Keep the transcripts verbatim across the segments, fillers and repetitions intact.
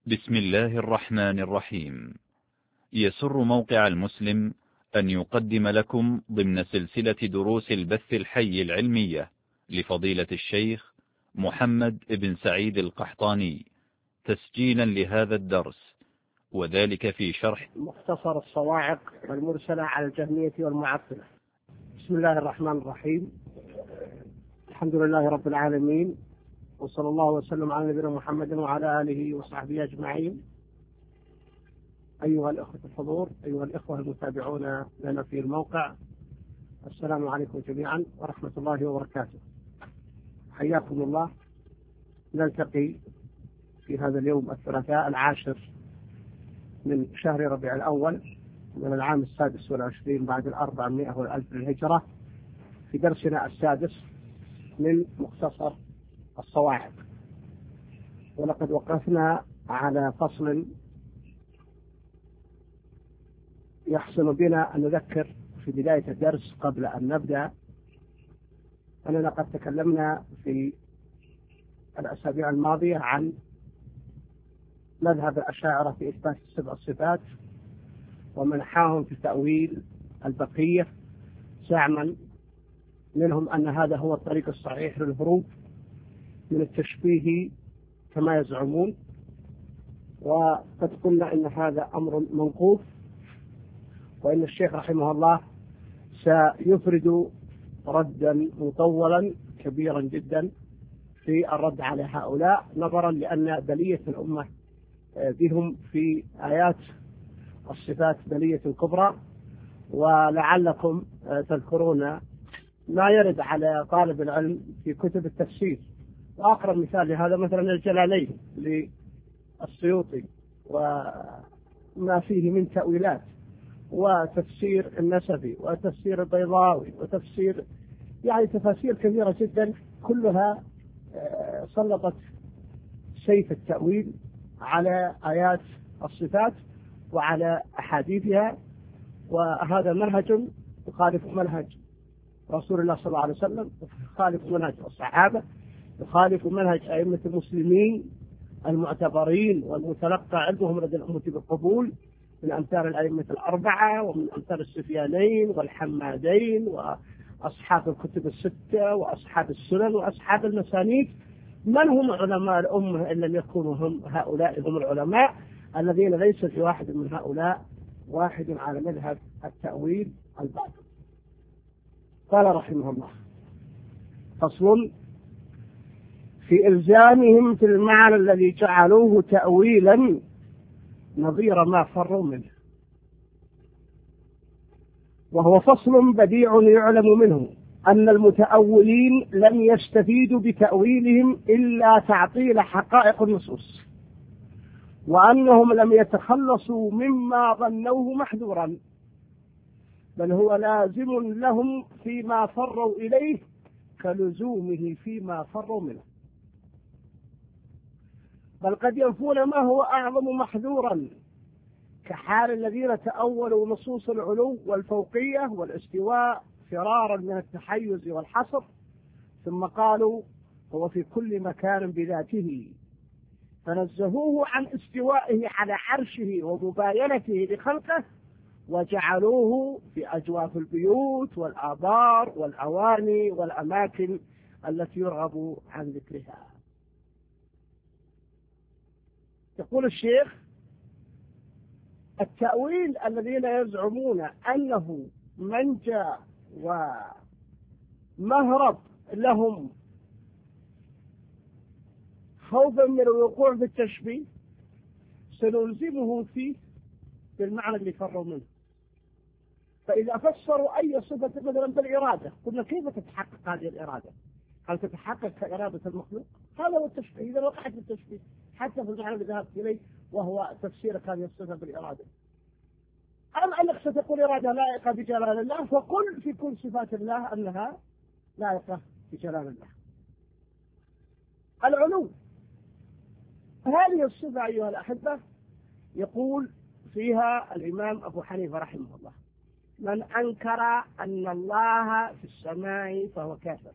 بسم الله الرحمن الرحيم. يسر موقع المسلم أن يقدم لكم ضمن سلسلة دروس البث الحي العلمية لفضيلة الشيخ محمد بن سعيد القحطاني تسجيلا لهذا الدرس، وذلك في شرح مختصر الصواعق والمرسلة على الجهمية والمعطلة. بسم الله الرحمن الرحيم. الحمد لله رب العالمين، وصلى الله وسلم على نبينا محمد وعلى آله وصحبه أجمعين. أيها الأخوة الحضور، أيها الإخوة المتابعون لنا في الموقع، السلام عليكم جميعا ورحمة الله وبركاته. حياكم الله. نلتقي في هذا اليوم الثلاثاء العاشر من شهر ربيع الأول من العام السادس والعشرين بعد الأربعمائة والألف للهجرة في درسنا السادس من مختصر الصواعق، ولقد وقفنا على فصل يحسن بنا أن نذكر في بداية الدرس قبل أن نبدأ أننا قد تكلمنا في الأسابيع الماضية عن مذهب الأشاعرة في إثبات السبع الصفات ومنحاهم في تأويل البقية، زعما منهم أن هذا هو الطريق الصحيح للهروب من التشبيه كما يزعمون. وقد قلنا إن هذا أمر منقوف، وإن الشيخ رحمه الله سيفرد ردا مطولا كبيرا جدا في الرد على هؤلاء، نظرا لأن بلية الأمة بهم في آيات الصفات بلية كبرى. ولعلكم تذكرون ما يرد على طالب العلم في كتب التفسير، وأقرب مثال لهذا مثلا الجلالين للسيوطي وما فيه من تأويلات، وتفسير النسبي وتفسير البيضاوي وتفسير يعني تفاسير كثيرة جدا، كلها سلطت سيف التأويل على آيات الصفات وعلى أحاديثها. وهذا منهج يخالف منهج رسول الله صلى الله عليه وسلم، يخالف منهج الصحابة، يخالف منهج أئمة المسلمين المعتبرين والمتلقى عندهم لدى الأمة بالقبول من أمثال الأئمة الأربعة ومن أمثال السفيانين والحمادين وأصحاب الكتب الستة وأصحاب السنن وأصحاب المسانيد. من هم علماء الأمة إن لم يكونوا هم هؤلاء؟ هم العلماء الذين ليس في واحد من هؤلاء واحد على مذهب التأويل الباطل. قال رحمه الله: فصل في إلزامهم في المعنى الذي جعلوه تأويلا نظير ما فروا منه، وهو فصل بديع يعلم منه أن المتأولين لم يستفيدوا بتأويلهم إلا تعطيل حقائق النصوص، وأنهم لم يتخلصوا مما ظنوه محذورا، بل هو لازم لهم فيما فروا إليه كلزومه فيما فروا منه، بل قد ينفون ما هو أعظم محذورا، كحال الذين تأولوا نصوص العلو والفوقية والاستواء فرارا من التحيز والحصر، ثم قالوا هو في كل مكان بذاته، فنزهوه عن استوائه على عرشه ومباينته لخلقه، وجعلوه في أجواف البيوت والآبار والأواني والأماكن التي يرغب عن ذكرها. يقول الشيخ: التأويل الذين يزعمون أنه منجى ومهرب لهم خوفا من الوقوع في التشبيه سنلزمه فيه بالمعنى اللي فروا منه. فإذا فسروا أي صفة مثلا بالإرادة، قلنا كيف تتحقق هذه الإرادة؟ هل تتحقق كإرادة المخلوق؟ هذا هو التشبيه. إذا وقعت التشبيه حتى في المعنى الذي ذهبت إليه وهو تفسيرك هذه الصفة بالإرادة، أم أنك ستقول إرادة لائقة بجلال الله، فقل في كل صفات الله أنها لائقة بجلال الله. العلو، هذه الصفة أيها الأحبة يقول فيها الإمام أبو حنيفة رحمه الله: من أنكر أن الله في السماء فهو كافر.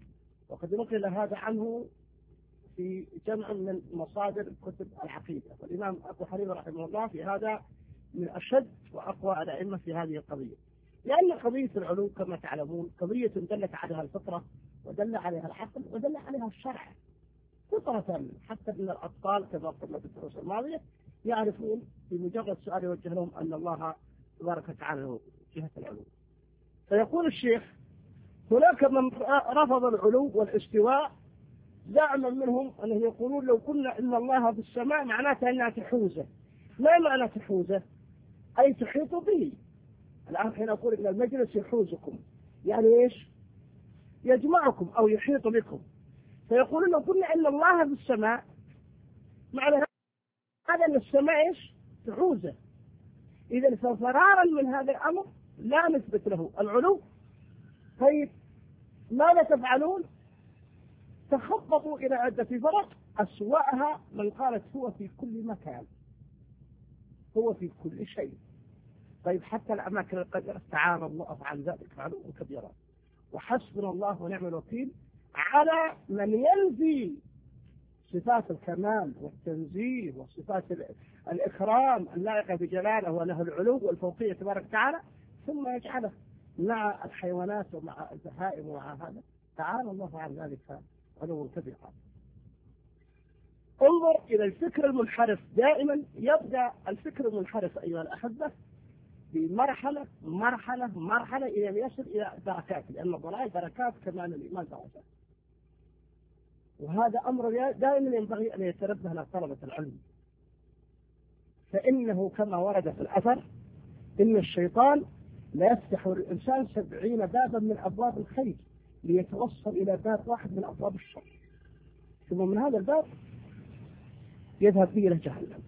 وقد نقل هذا عنه في جمع من مصادر كتب العقيدة، الإمام أبو حنيفة رحمه الله في هذا من أشد وأقوى الأئمة في هذه القضية، لأن قضية العلو كما تعلمون قضية دلت عليها الفطرة ودل عليها العقل ودل عليها الشرع فطرة، حتى أن الأطفال كما قلنا في الدروس الماضية يعرفون بمجرد سؤال يوجه لهم أن الله تبارك وتعالى له جهة العلو. فيقول الشيخ هناك من رفض العلو والاستواء زعما منهم أنهم يقولون لو قلنا إن الله في السماء معناته أنها تحوزه. ما معنى تحوزه؟ أي تحيط به. الآن حين أقول إن المجلس يحوزكم يعني إيش؟ يجمعكم أو يحيط بكم. فيقولون لو قلنا إن الله في السماء معنى هذا أن السماء إيش؟ تحوزه. إذا ففرارا من هذا الأمر لا نثبت له العلو. طيب ماذا تفعلون؟ تخططوا إلى عدة فرق أسوأها من قالت هو في كل مكان، هو في كل شيء. طيب حتى الأماكن القدرة تعالى الله عن ذلك علوا كبيرا، وحسبنا الله ونعم الوكيل على من ينفي صفات الكمال والتنزيه وصفات الإكرام اللائقة بجلاله وله العلو والفوقية تبارك وتعالى، ثم يجعله مع الحيوانات ومع البهائم ومع هذا. تعالى الله عن ذلك علوا كبيرا. انظر إلى الفكر المنحرف. دائما يبدأ الفكر المنحرف أيها الأحبة بمرحلة مرحلة مرحلة إلى أن يصل إلى دركات، لأن الضلال دركات كمان الإيمان درجات. وهذا أمر دائما ينبغي أن يتنبه له طلبة العلم، فإنه كما ورد في الأثر إن الشيطان لا يفتح للإنسان سبعين بابا من أبواب الخير ليتوصل إلى باب واحد من أبواب الشر، ثم من هذا الباب يذهب به إلى جهنم.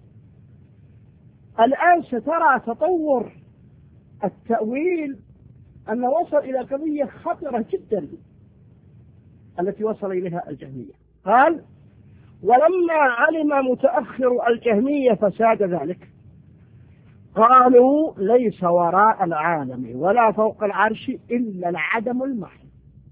الآن سترى تطور التأويل أن وصل إلى قضية خطرة جدا التي وصل إليها الجهمية. قال ولما علم متأخر الجهمية فساد ذلك قالوا ليس وراء العالم ولا فوق العرش إلا العدم المحض،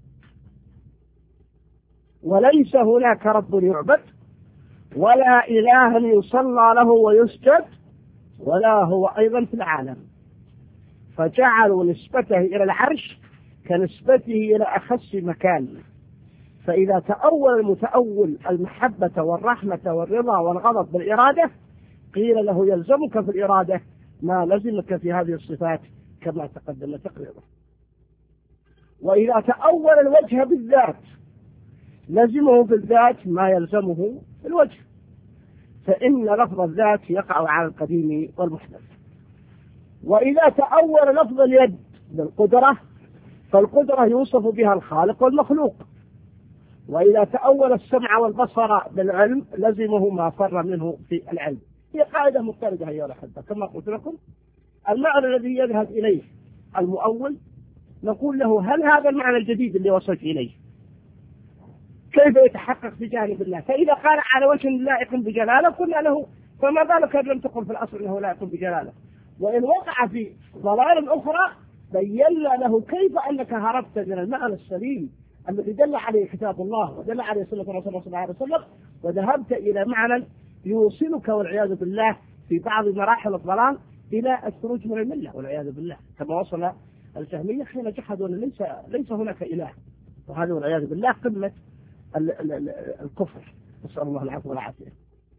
وليس هناك رب يعبد ولا إله يصلى له ويسجد ولا هو أيضا في العالم، فجعلوا نسبته إلى العرش كنسبته إلى أخص مكان. فإذا تأول المتأول المحبة والرحمة والرضا والغضب بالإرادة قيل له يلزمك في الإرادة ما لزمك في هذه الصفات كما تقدم تقريبا. وإذا تأول الوجه بالذات لزمه بالذات ما يلزمه بالوجه، فإن لفظ الذات يقع على القديم والمحدث. وإذا تأول لفظ اليد بالقدرة فالقدرة يوصف بها الخالق والمخلوق. وإذا تأول السمع والبصر بالعلم لزمه ما فر منه في العلم. هي قاعدة مضطردة أيها الأحبة كما قلت لكم. المعنى الذي يذهب إليه المؤول نقول له هل هذا المعنى الجديد اللي وصلت إليه كيف يتحقق في جانب الله؟ فإذا قال على وجه لائق بجلاله قلنا له فما بالك لم تقل في الأصل أنه لائق بجلاله. وإن وقع في ضلال أخرى بينا له كيف أنك هربت من المعنى السليم الذي دل عليه كتاب الله ودل عليه سنة رسول الله صلى الله عليه وسلم وذهبت إلى معنى يوصلك والعياذ بالله في بعض مراحل الضلال إلى الخروج من الملة والعياذ بالله، كما وصل الجهمية حين جحدوا ليس ليس هناك إله، وهذا والعياذ بالله قمة الكفر، نسأل الله العفو والعافية.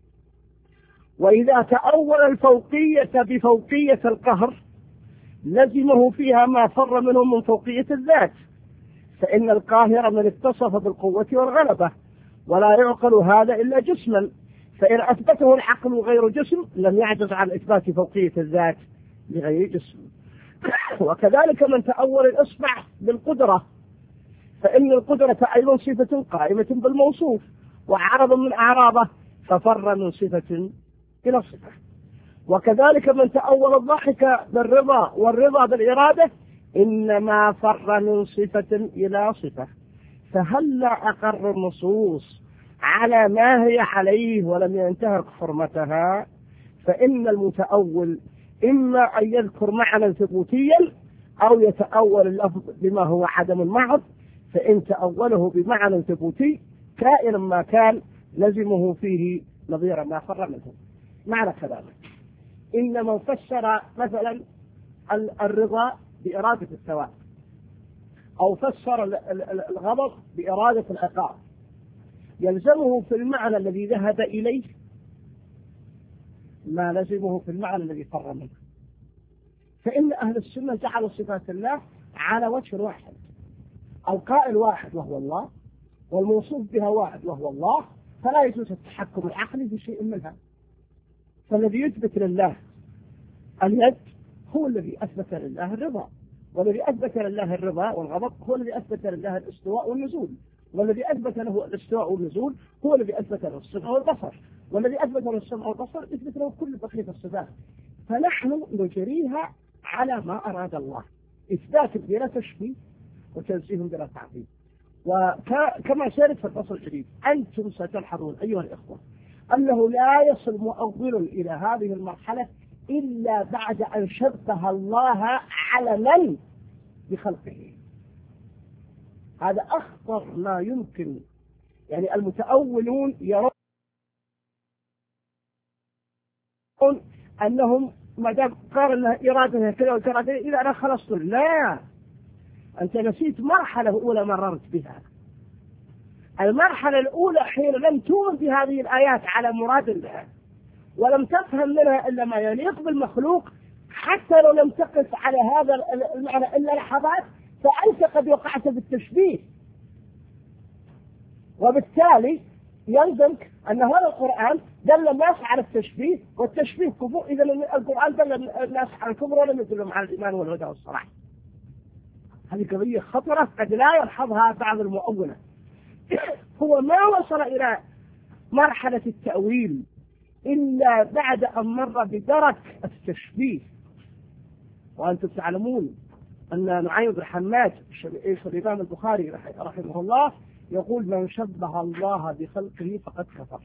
وإذا تأول الفوقية بفوقية القهر لزمه فيها ما فر منه من فوقية الذات، فإن القاهر من اتصف بالقوة والغلبة ولا يعقل هذا إلا جسما، فإن أثبته العقل غير جسم لم يعجز عن إثبات فوقية الذات لغير جسم. وكذلك من تأول الإصبع بالقدرة فإن القدرة أيضا صفة قائمة بالموصوف وعرض من أعراضه ففر من صفة إلى صفة. وكذلك من تأول الضحك بالرضا والرضا بالإرادة إنما فر من صفة إلى صفة. فهل أقر النصوص على ما هي عليه ولم ينتهك حرمتها؟ فإن المتأول إما أن يذكر معنى ثبوتيا أو يتأول اللفظ بما هو عدم المعض، فإن تأوله بمعنى ثبوتي كائنا ما كان لزمه فيه نظير ما فر منه. معنى كلامه إن من فسر مثلا الرضا بإرادة الثواب أو فسر الغضب بإرادة العقاب يلزمه في المعنى الذي ذهب إليه ما لزمه في المعنى الذي فر منه. فإن أهل السنة جعلوا صفات الله على وجه واحد، القائل واحد وهو الله، والموصوف بها واحد وهو الله، فلا يجوز التحكم العقلي بشيء منها. فالذي يثبت لله اليد هو الذي أثبت لله الرضا، والذي أثبت لله الرضا والغضب هو الذي أثبت لله الاستواء والنزول، والذي أثبت له الاستواء والنزول هو الذي أثبت له السمع والبصر، والذي أثبت له السمع والبصر يثبت له كل بقية الصفات. فنحن نجريها على ما أراد الله، إثبات بلا تشبيه وتنزيه بلا تعظيم. وكما سيرد في الفصل الجديد أنتم ستلحظون أيها الإخوة أنه لا يصل مؤول إلى هذه المرحلة إلا بعد أن شبه الله علما بخلقه. هذا أخطر ما يمكن. يعني المتأولون يرون أنهم ما دام قال أنها إرادة كذا وإرادة إذا أنا خلصت. لا، أنت نسيت مرحلة أولى مررت بها. المرحلة الأولى حين لم تؤمن بهذه الآيات على مراد الله ولم تفهم منها إلا ما يليق بالمخلوق، حتى لو لم تقف على هذا المعنى إلا لحظات، فأنت قد وقعت بالتشبيه. وبالتالي يلزمك أن هذا القرآن دل الناس على التشبيه، والتشبيه كفر. إذا القرآن دل الناس على الكفر ولم يدلهم على الإيمان والهدى والصلاح. هذه قضية خطرة قد لا يلحظها بعض المؤولة. هو ما وصل إلى مرحلة التأويل إلا بعد أن مر بدرك التشبيه. وأنتم تعلمون أن نعيم بن حماد شيخ الإمام البخاري رحمه الله يقول من شبه الله بخلقه فقد كفر.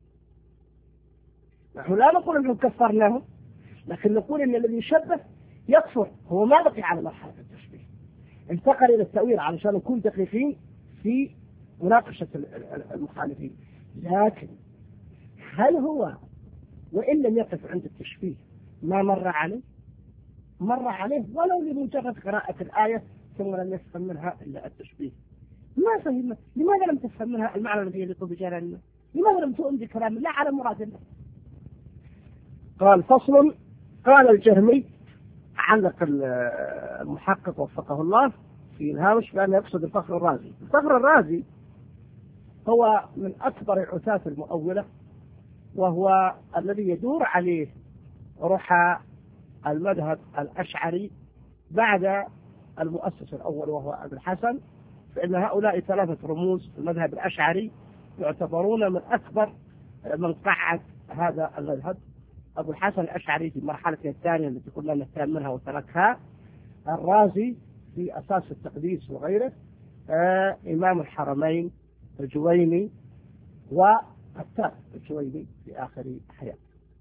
نحن لا نقول أنه كفرناه، لكن نقول أن الذي يشبه يكفر. هو ما بقي على مرحلة التشبيه، انتقل إلى التأويل علشان نكون دقيقين في مناقشة المخالفين. لكن هل هو وإن لم يقف عند التشبيه ما مر عليه؟ مر عليه ولو لمجرد قراءة الآية ثم لم يفهم منها إلا التشبيه. ما فهم. لماذا لم تفهم منها المعنى الذي يليق بجلال الله؟ لماذا لم تؤمن بكلام الله على مراد الله؟ قال فصل. قال الجهمي، علق المحقق وفقه الله في الهامش بأنه يقصد الفخر الرازي. الفخر الرازي هو من أكبر عتاة المؤولة، وهو الذي يدور عليه رحى المذهب الأشعري بعد المؤسس الأول وهو أبو الحسن. فإن هؤلاء ثلاثة رموز في المذهب الأشعري يعتبرون من أكبر من قعد هذا المذهب. أبو الحسن الأشعري في مرحلته الثانية التي كنا نتهم منها وتركها، الرازي في أساس التقديس وغيره، آه إمام الحرمين الجويني، وقتال الجويني في آخر حياته.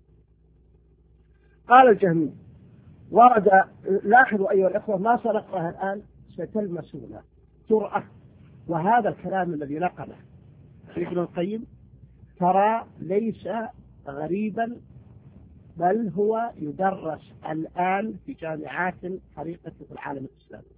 قال الجهمي ورد، لاحظوا أيها الأخوة ما سنقرأه الآن ستلمسون جرأة، وهذا الكلام الذي نقله ابن القيم ترى ليس غريبا، بل هو يدرس الآن في جامعات حريقة في العالم الإسلامي،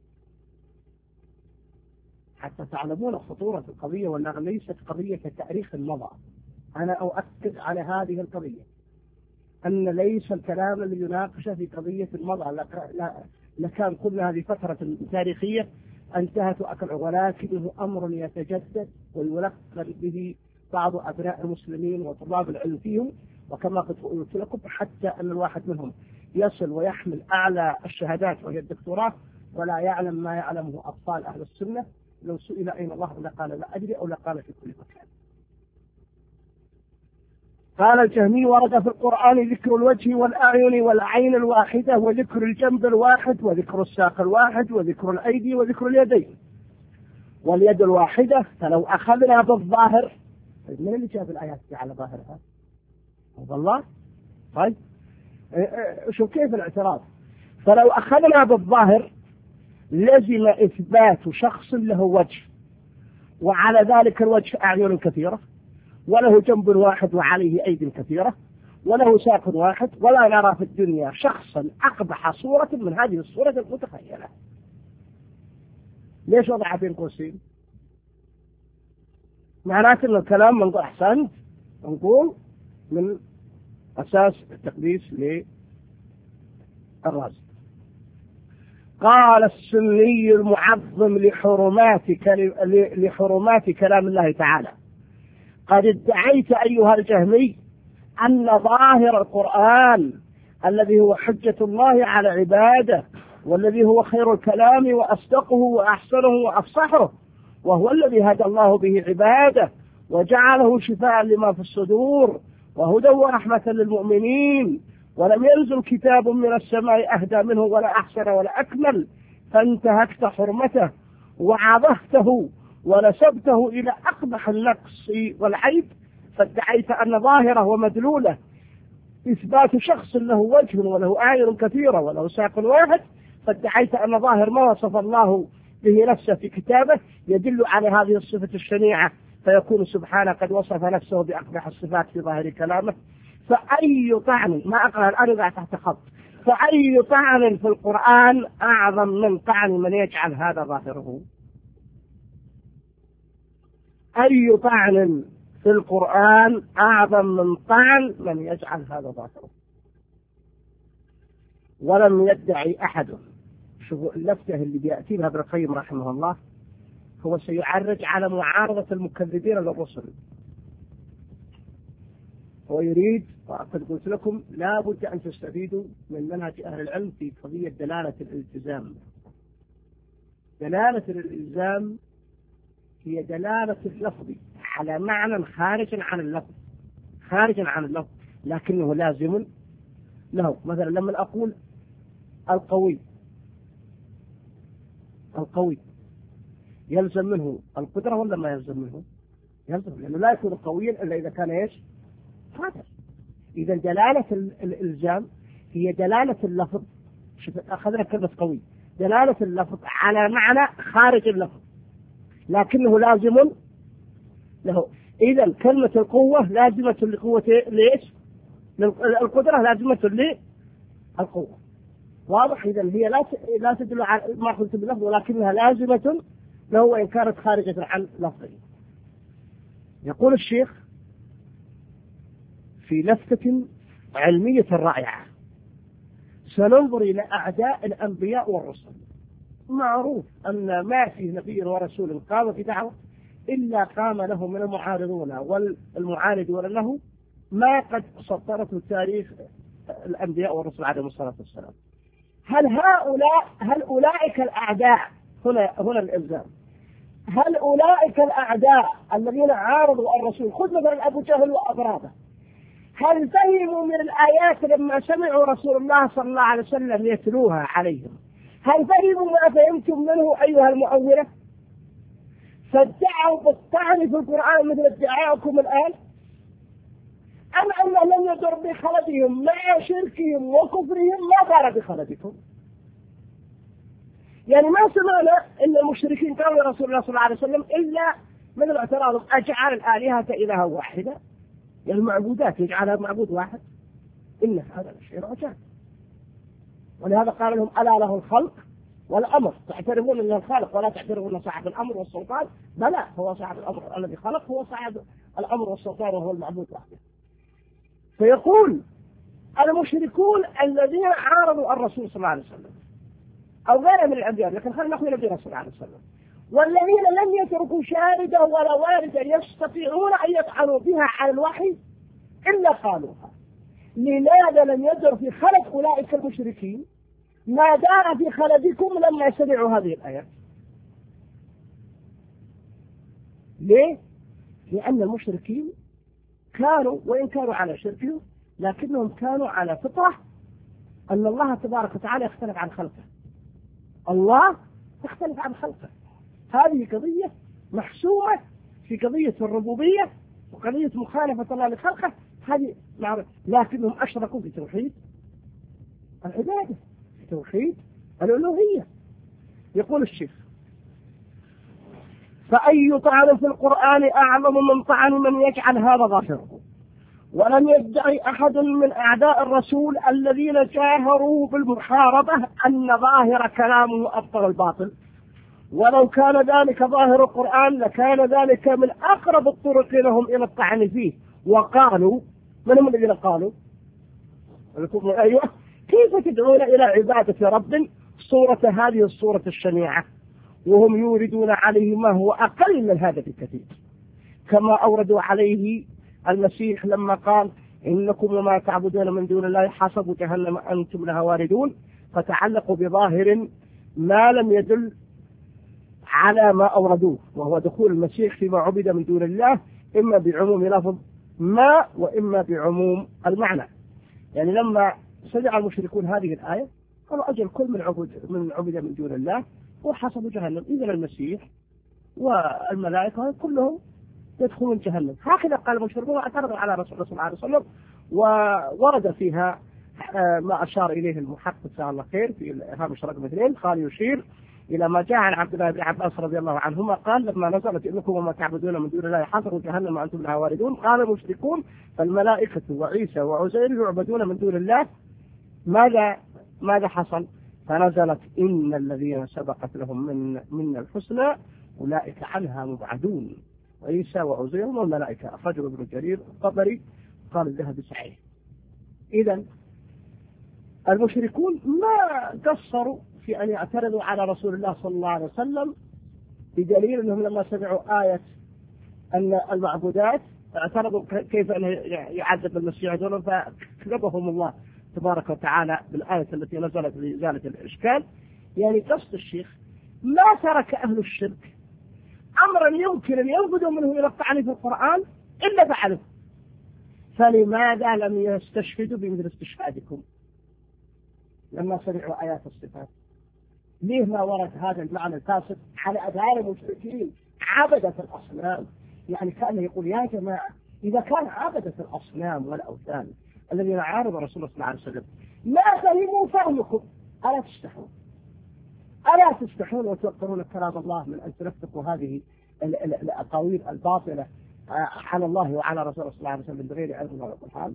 حتى تعلمون خطورة القضية وأنها ليست قضية تاريخ مضى. أنا أؤكد على هذه القضية أن ليس الكلام الذي يناقش في قضية المضى، لكان كل هذه فترة تاريخية انتهت وأكل، ولكنه أمر يتجدد ويلقن به بعض أبناء المسلمين وطلاب العلم فيهم. وكما قلت لكم حتى أن الواحد منهم يصل ويحمل أعلى الشهادات وهي الدكتوراه ولا يعلم ما يعلمه أطفال أهل السنة. لو سئل أين الله لقال لا أدري، أو لقال في كل مكان. قال الجهمي ورد في القرآن ذكر الوجه والأعين والعين الواحدة، وذكر الجنب الواحد، وذكر الساق الواحد، وذكر الأيدي، وذكر اليدين. واليد الواحدة فلو أخذنا بالظاهر، من اللي جاب الآيات على ظاهرها؟ والله طيب شوف كيف الاعتراض. فلو أخذنا بالظاهر لزم إثبات شخص له وجه، وعلى ذلك الوجه أعين كثيرة، وله جنب واحد وعليه أيدي كثيرة، وله ساق واحد، ولا نرى في الدنيا شخصا أقبح صورة من هذه الصورة المتخيلة. ليش وضع بين قوسين؟ معناته أن الكلام من أحسنت نقول من أساس التقديس للرازي. قال السني المعظم لحرمات لحرمات كلام الله تعالى: قد ادعيت أيها الجهمي أن ظاهر القرآن الذي هو حجة الله على عباده، والذي هو خير الكلام وأصدقه وأحسنه وأفصحه، وهو الذي هدى الله به عباده وجعله شفاء لما في الصدور وهدى ورحمة للمؤمنين، ولم ينزل كتاب من السماء أهدى منه ولا أحسن ولا أكمل، فانتهكت حرمته وعظفته ونسبته إلى أقبح النقص والعيب، فادعيت أن ظاهره ومدلوله إثبات شخص له وجه وله أعين كثيرة وله ساق واحد، فادعيت أن ظاهر ما وصف الله به نفسه في كتابه يدل على هذه الصفة الشنيعة، فيكون سبحانه قد وصف نفسه بأقبح الصفات في ظاهر كلامه. فأي طعن، ما أقرأ الآن قاعد تحت خط، فأي طعن في القرآن أعظم من طعن من يجعل هذا ظاهره؟ أي طعن في القرآن أعظم من طعن من يجعل هذا ظاهره؟ ولم يدعي أحد. شوفوا اللفتة اللي بيأتي بها ابن القيم رحمه الله، هو سيعرج على معارضة المكذبين للرسل. هو يريد، وقد قلت لكم لا بد أن تستفيدوا من منهج أهل العلم في قضية دلالة الالتزام. دلالة الالتزام هي دلالة اللفظ على معنى خارج عن اللفظ، خارج عن اللفظ لكنه لازم له. مثلا لما أقول القوي، القوي يلزم منه القدرة ولا ما يلزم منه؟ يلزم، لأنه لا يكون قويا إلا إذا كان إيش؟ قادر. إذا دلالة الإلزام هي دلالة اللفظ. شوف أخذنا كلمة قوي، دلالة اللفظ على معنى خارج اللفظ لكنه لازم له. إذا كلمة القوة لازمة لقوة ليش؟ القدرة لازمة للقوة. واضح؟ إذا هي لا لا تدل على ما قلت باللفظ ولكنها لازمة له وإن كانت خارجة عن لفظه. يقول الشيخ في لفتة علمية رائعة: سننظر إلى أعداء الأنبياء والرسل. معروف أن ما في نبي ورسول قام في دعوة إلا قام له من المعارضون والمعاندون له ما قد سطرته تاريخ الأنبياء والرسل عليهم الصلاة والسلام. هل هؤلاء هل أولئك الأعداء هنا هنا الإلزام هل أولئك الأعداء الذين عارضوا الرسول، خذ مثلا أبو جهل وأضرابه، هل فهموا من الآيات لما سمعوا رسول الله صلى الله عليه وسلم يتلوها عليهم؟ هل فهموا ما فهمتم منه أيها المؤولة؟ فادعوا بالطعن في القرآن مثل ادعاءكم الآن؟ أم أنه لم يضر بخلدهم مع شركهم وكفرهم ما ضار بخلدكم؟ يعني ما سمعنا إن المشركين قالوا رسول الله صلى الله عليه وسلم إلا مثل اعتراضهم: أجعل الآلهة إلها واحدة؟ يعني المعبودات يجعلها معبود واحد؟ إن هذا الشيء عجاب. ولهذا قال لهم: ألا له الخلق والأمر، تعترفون أنه الخالق ولا تعترفون صاحب الأمر والسلطان؟ بلى، هو صاحب الأمر الذي خلق، هو صاحب الأمر والسلطان وهو المعبود وحده. فيقول المشركون الذين عارضوا الرسول صلى الله عليه وسلم أو غيره من الأنبياء، لكن خلينا نأخذ النبي صلى الله عليه وسلم، والذين لم يتركوا شاردا ولا واردا يستطيعون أن يطعنوا بها على الوحي إلا قالوها. لماذا لم يدر في خلد أولئك المشركين ما دار في خلدكم لما سمعوا هذه الآيات؟ ليه؟ لأن المشركين كانوا وإن كانوا على شركهم لكنهم كانوا على فطرة أن الله تبارك وتعالى يختلف عن خلقه. الله يختلف عن خلقه. هذه قضية محسومة في قضية الربوبية وقضية مخالفة الله لخلقه، هذه معروفة. لكنهم أشركوا في توحيد العبادة، في توحيد الألوهية. يقول الشيخ: فأي طعن في القرآن أعظم من طعن من يجعل هذا ظاهره؟ ولم يدعي أحد من أعداء الرسول الذين جاهروا بالمحاربة أن ظاهر كلامه أبطل الباطل، ولو كان ذلك ظاهر القرآن لكان ذلك من أقرب الطرق لهم إلى الطعن فيه. وقالوا، من هم الذين قالوا؟ أيوة، كيف تدعون إلى عبادة رب صورة هذه الصورة الشنيعة وهم يوردون عليه ما هو أقل من هذا بكثير، كما أوردوا عليه المسيح لما قال إنكم وما تعبدون من دون الله حسب جهنم أنتم لها واردون، فتعلقوا بظاهر ما لم يدل على ما أوردوه، وهو دخول المسيح فيما عبد من دون الله إما بعموم لفظ ما وإما بعموم المعنى. يعني لما سمع المشركون هذه الآية قالوا أجل كل من عبد من عبد من دون الله وحسب جهنم، إذن المسيح والملائكة كلهم يدخلون جهنم. هكذا قال المشركون واعترضوا على رسول الله صلى الله عليه وسلم، وورد فيها ما أشار إليه المحقق جزاه الله خير في هامش رقم اثنين، قال يشير إلى ما جاء عن عبد الله بن عباس رضي الله عنهما قال لما نزلت إنكم وما تعبدون من دون الله حصروا جهنم وأنتم لها واردون، قال المشركون فالملائكة وعيسى وعزير يعبدون من دون الله، ماذا ماذا حصل؟ فنزلت إن الذين سبقت لهم من من الحسنى أولئك عنها مبعدون، عيسى وعزير والملائكة. أخرجه ابن جرير الطبري قال الذهبي صحيح. إذن المشركون ما قصروا في أن يعترضوا على رسول الله صلى الله عليه وسلم، بدليل أنهم لما سمعوا آية أن المعبودات اعترضوا كيف أن يعذب المسيح دون، فكذبهم الله تبارك وتعالى بالآية التي نزلت لإزالة الإشكال. يعني قصد الشيخ ما ترك أهل الشرك أمرا يمكن أن ينفذوا منه إلى الطعن في القرآن إلا فعلوا، فلماذا لم يستشهدوا بمثل استشهادكم لما سمعوا آيات الصفات؟ ليه ما ورد هذا المعنى الفاسد على أذهان المشركين عبدة الأصنام؟ يعني كان يقول يا جماعة إذا كان عبدة الأصنام والأوثان الذين عارضوا رسول الله صلى الله عليه وسلم ما فهموا فهمكم، ألا تستحون ألا تستحون وتوقرون كلام الله من أن تنفقوا هذه الأقاويل الباطلة على الله وعلى رسول الله صلى الله عليه وسلم بغير علم ولا برهان؟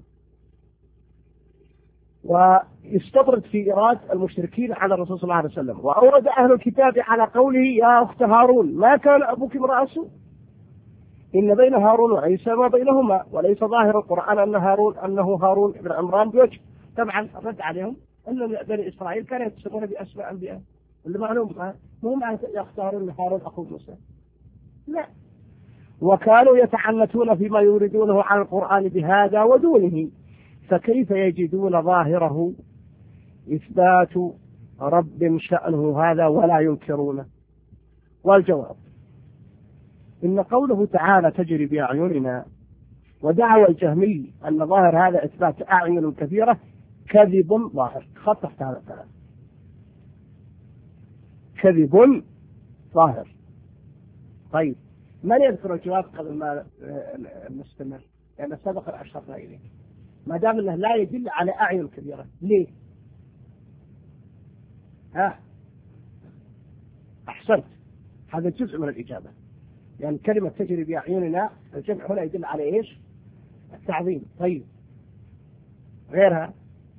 ويستطرد في إيراد المشركين على الرسول صلى الله عليه وسلم. وأورد أهل الكتاب على قوله يا أخت هارون ما كان أبوك امرأ سوء إن بين هارون وعيسى ما بينهما، وليس ظاهر القرآن أن هارون أنه هارون بن عمران بوجه. طبعا رد عليهم أن بني إسرائيل كانوا يتسمون بأسماء أنبياء، اللي معلوم مو معنى يختارون هارون أخو موسى، لا. وكانوا يتعنتون فيما يريدونه على القرآن بهذا ودونه، فكيف يجدون ظاهره إثبات رب شأنه هذا ولا ينكرونه؟ والجواب إن قوله تعالى تجري بأعيننا ودعوى الجهمي أن ظاهر هذا إثبات أعين كثيرة كذب ظاهر. خطفت هذا الكلام، كذب ظاهر. طيب من يذكر الجواب قبل ما نستمر؟ لأن يعني سبق أشرنا إليه. ما دام أنه لا يدل على أعين كبيرة ليه؟ ها أحسنت، هذا جزء من الإجابة. يعني كلمة تجري بأعيننا الجمع هنا يدل على إيش؟ التعظيم. طيب غيرها؟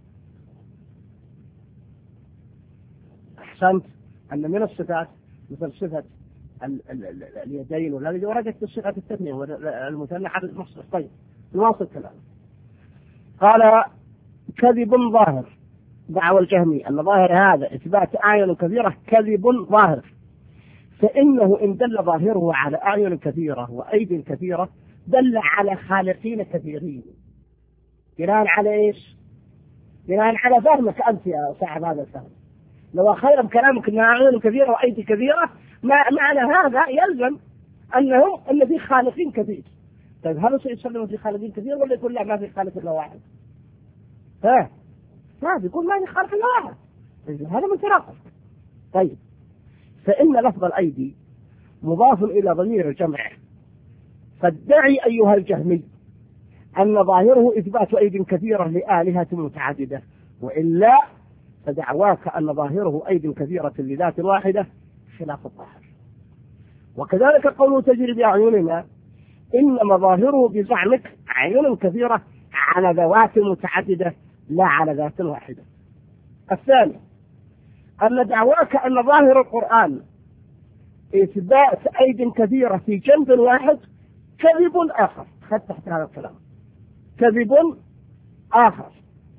أحسنت، أن من الصفات مثل صفة اليدين والذي وردت بصيغة التثنية والمثنى على المصدر. طيب نواصل كلام. قال كذب ظاهر، دعوى الجهمي أن ظاهر هذا إثبات أعين كثيرة كذب ظاهر، فإنه إن دل ظاهره على أعين كثيرة وأيد كثيرة دل على خالقين كثيرين. بناء على إيش؟ بناء على فهمك أنت يا صاحب هذا الفهم. لو خير بكلامك أن أعين كثيرة وأيد كثيرة ما معنى هذا يلزم أنه أن في خالقين كثير. طيب هل سيسلم في خالقين كثير ولا يقول لا ما في خالق إلا واحد؟ ها ما بيقول ما في خالق إلا واحد، هذا من تناقض. طيب فإن لفظ الأيدي مضاف إلى ضمير الجمع، فادعي أيها الجهمي أن ظاهره إثبات أيد كثيرة لآلهة متعددة، وإلا فدعواك أن ظاهره أيد كثيرة لذات واحدة خلاف الظاهر. وكذلك قوله تجري بأعيننا إنما ظاهره بزعمك أعين كثيرة على ذوات متعددة لا على ذات واحدة. الثاني أن دعواك أن ظاهر القرآن إثبات أيد كثيرة في جنب واحد كذب آخر. خذ تحت هذا الكلام كذب آخر.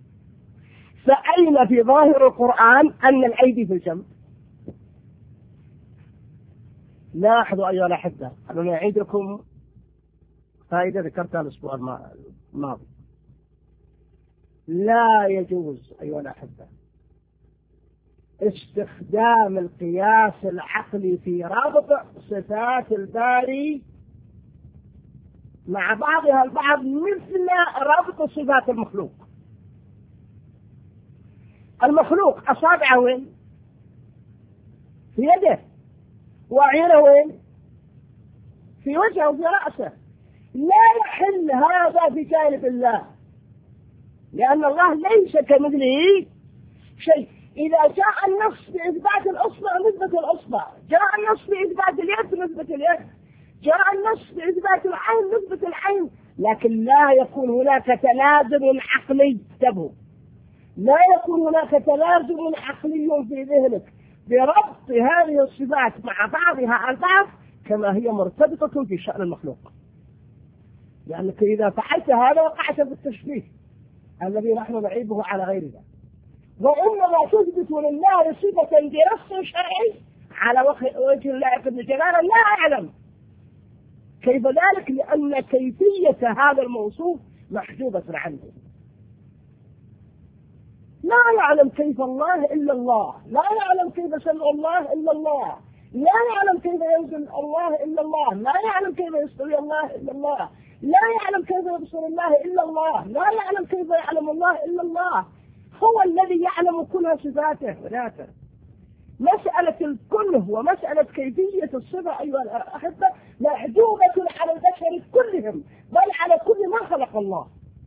فأين في ظاهر القرآن أن الأيدي في الجنب؟ لاحظوا أيها الأحبة، أنا أعيد لكم فائدة ذكرتها الأسبوع الماضي. لا يجوز أيها الأحبة استخدام القياس العقلي في ربط صفات الباري مع بعضها البعض مثل ربط صفات المخلوق. المخلوق أصابعه وين؟ في يده. وعينه وين؟ في وجهه وفي رأسه. لا يحل هذا في جانب الله، لأن الله ليس كمثله شيء. إذا جاء النص بإثبات الأصبع نثبت الأصبع، جاء النص بإثبات اليد نثبت اليد، جاء النص بإثبات العين نثبت العين، لكن لا يكون هناك تلازم عقلي. انتبهوا، لا يكون هناك تلازم عقلي في ذهنك بربط هذه الصفات مع بعضها البعض كما هي مرتبطة في شأن المخلوق، لأنك إذا فعلت هذا وقعت بالتشبيه الذي نحن نعيبه على غيرنا. وإنما تثبت لله صفة بنص شرعي على وجه اللائق بجلاله. لا أعلم كيف ذلك، لأن كيفية هذا الموصوف محجوبة عنه. لا يعلم كيف الله إلا الله، لا يعلم كيف سمع الله إلا الله، لا يعلم كيف ينزل الله إلا الله، لا يعلم كيف يستوي الله إلا الله، لا يعلم كيف يبصر الله إلا الله، لا يعلم كيف يعلم الله إلا الله. هو الذي يعلم كل صفاته وذاته. مسألة الكله ومسألة كيفية الصفة أيها الأحبة محجوبة على البشر كلهم، بل على كل ما خلق الله.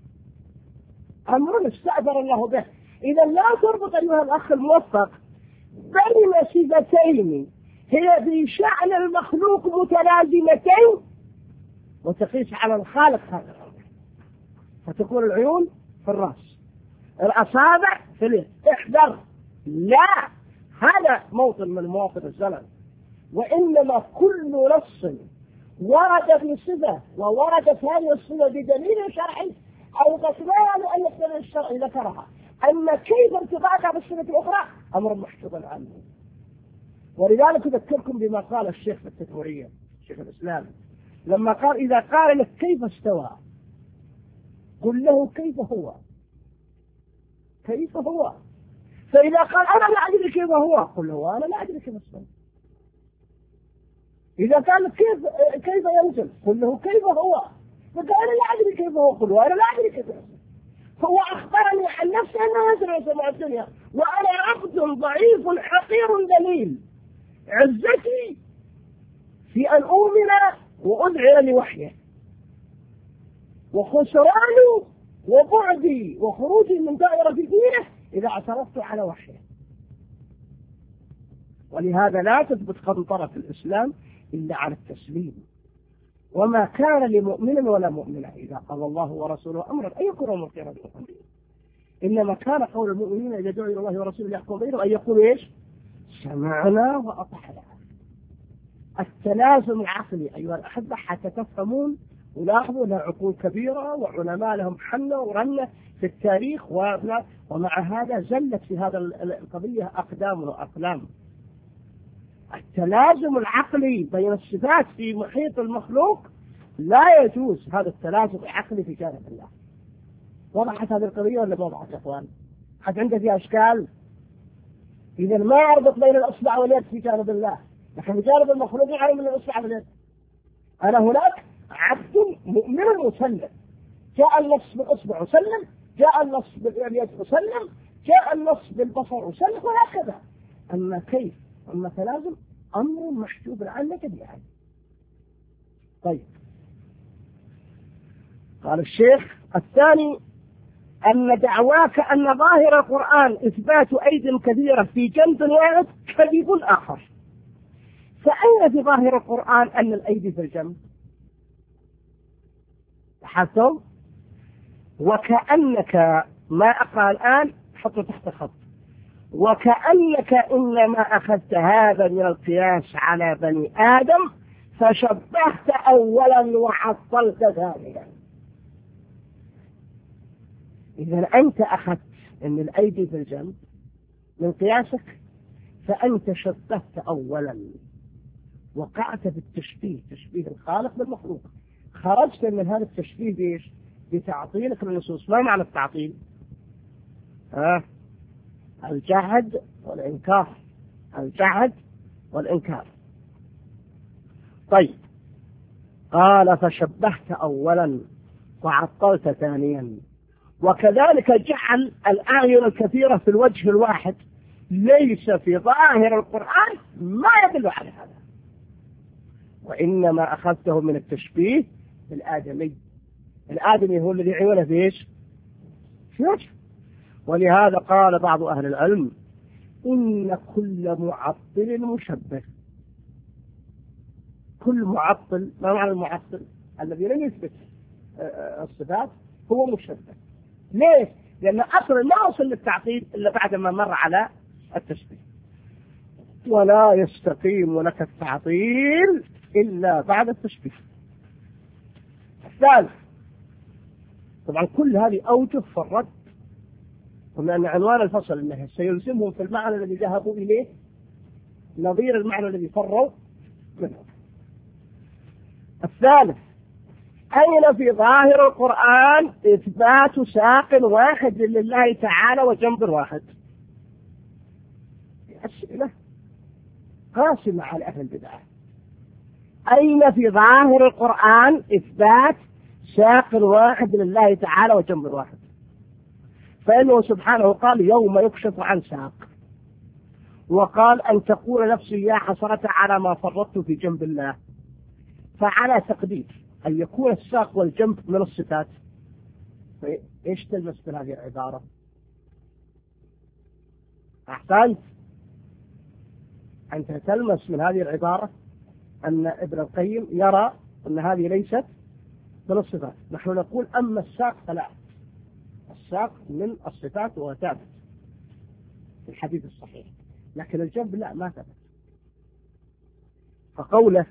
أمر استأثر الله به. إذا لا تربط أيها الأخ الموفق بين صفتين هي في شأن المخلوق متلازمتين وتقيس على الخالق هذا، فتكون العيون في الرأس، الأصابع في اليد. احذر، لا، هذا موطن من مواطن الزمن. وإنما كل نص ورد في صفة ووردت هذه الصفة بدليل شرعي أو غفلان أن الدليل الشرعي ذكرها، أما كيف ارتباطها بالصفة الأخرى أمر محجوب عنه. ولذلك أذكركم بما قال الشيخ في التدمرية، الشيخ الإسلام، لما قال إذا قال لك كيف استوى قل له كيف هو، كيف هو. فإذا قال أنا لا أدري كيف هو قل له أنا لا أدري كيف استوى. إذا قال لك كيف كيف ينزل قل له كيف هو. فقال أنا لا أدري كيف هو قل له أنا لا أدري كيف ينزل. هو أخبرني عن نفسه أنه ينزل وسمع الدنيا، وأنا عبد ضعيف حقير ذليل، عزتي في أن أؤمن وأذعن لوحيه، وخسراني وبعدي وخروجي من دائرة دينه إذا اعترضت على وحيه. ولهذا لا تثبت قنطرة في الإسلام إلا على التسليم. وما كان لمؤمن ولا مؤمنة إذا قال الله ورسوله أمرا أن يكونوا مرتين، إنما كان قول المؤمنين إذا دعوا إلى الله ورسوله يحكم بينهم أن يقولوا إيش؟ سمعنا وأطعنا. التلازم العقلي أيها الأحبة حتى تفهمون. ولاحظوا لها عقول كبيرة وعلماء لهم حنة ورنة في التاريخ، ومع هذا زلت في هذا القضية أقدام وأقلام. التلازم العقلي بين الصفات في محيط المخلوق لا يجوز هذا التلازم العقلي في جانب الله. وضحت هذه القضية ولا ما وضحت يا أخوان؟ حد عنده فيها أشكال؟ إذا ما أربط بين الأصبع واليد في جانب الله، لكن في جانب المخلوق يعلم من الأصبع واليد. أنا هناك عبد مؤمن مسلم، جاء النص بالأصبع وسلم، جاء النص باليد وسلم، جاء النص بالبصر وسلم، وهكذا. أما كيف؟ أما تلازم أمر محجوب عنه جميعا. طيب، قال الشيخ الثاني أن دعواك أن ظاهر القرآن إثبات أيد كثيرة في جنب واحد كذب آخر. فأين في ظاهر القرآن أن الأيدي في الجنب؟ لاحظتم؟ وكأنك ما أقرأ الآن حطه تحت خط، وكأنك إنما أخذت هذا من القياس على بني آدم فشبهت أولا وعطلت ثانيا. إذا أنت أخذت أن الأيدي في الجنب من قياسك فأنت شبهت أولا، وقعت في التشبيه، تشبيه الخالق بالمخلوق، خرجت من هذا التشبيه بإيش؟ بتعطيلك للنصوص. ما معنى التعطيل؟ ها؟ الجحد والإنكار، الجحد والإنكار. طيب، قال فشبهت أولا وعطلت ثانيا. وكذلك جعل الآية الكثيرة في الوجه الواحد ليس في ظاهر القرآن ما يدل على هذا، وإنما أخذته من التشبيه الآدمي. الآدمي هو الذي عيونه في إيش؟ في وجه. ولهذا قال بعض أهل العلم إن كل معطل مشبه. كل معطل، ما معنى المعطل؟ الذي لم يثبت الصفات هو مشبه. ليش؟ لأن أصلا ما وصل للتعطيل إلا بعد ما مر على التشبيه، ولا يستقيم لك التعطيل إلا بعد التشبيه. الثالث، طبعا كل هذه أوجه في الرد، ومن عنوان الفصل أنه سيلزمهم في المعنى الذي ذهبوا إليه نظير المعنى الذي فروا منه. الثالث، أين في ظاهر القرآن إثبات ساق واحد لله تعالى وجنب واحد؟ أسئلة قاسمة على أهل البدع. أين في ظاهر القرآن إثبات ساق واحد لله تعالى وجنب واحد؟ فإنه سبحانه قال يوم يكشف عن ساق، وقال أن تقول نفسي يا حسرة على ما فرطت في جنب الله. فعلى تقدير أن يكون الساق والجنب من الصفات، إيش تلمس من هذه العبارة؟ أحسنت، أنت تلمس من هذه العبارة أن ابن القيم يرى أن هذه ليست من الصفات. نحن نقول أما الساق فلا، الساق من الصفات وهو ثابت في الحديث الصحيح، لكن الجنب لا، ما ثبت. فقوله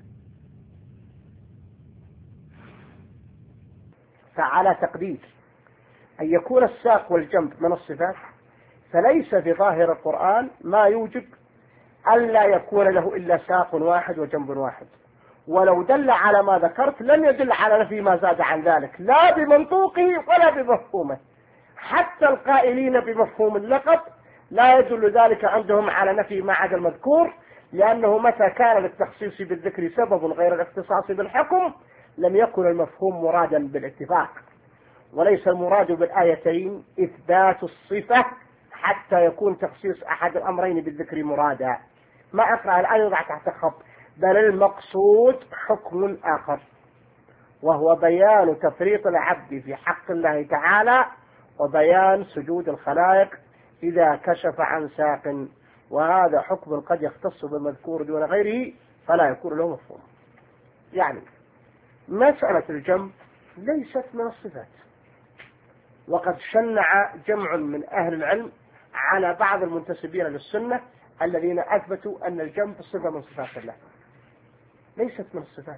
فعلى تقدير أن يكون الساق والجنب من الصفات، فليس في ظاهر القرآن ما يوجب ألا يكون له إلا ساق واحد وجنب واحد. ولو دل على ما ذكرت لم يدل على نفي ما زاد عن ذلك، لا بمنطوقه ولا بمفهومه. حتى القائلين بمفهوم اللقب لا يدل ذلك عندهم على نفي ما عدا المذكور، لأنه متى كان للتخصيص بالذكر سبب غير الاختصاص بالحكم لم يكن المفهوم مرادا بالاتفاق. وليس المراد بالآيتين إثبات الصفة حتى يكون تخصيص أحد الأمرين بالذكر مرادا. ما أقرأ الآن يضع تحت خط، بل المقصود حكم آخر، وهو بيان تفريط العبد في حق الله تعالى وبيان سجود الخلائق إذا كشف عن ساق، وهذا حكم قد يختص بالمذكور دون غيره فلا يكون له مفهوم. يعني مسألة الجنب ليست من الصفات، وقد شنع جمع من أهل العلم على بعض المنتسبين للسنة الذين أثبتوا أن الجنب صفة من صفات الله، ليست من الصفات،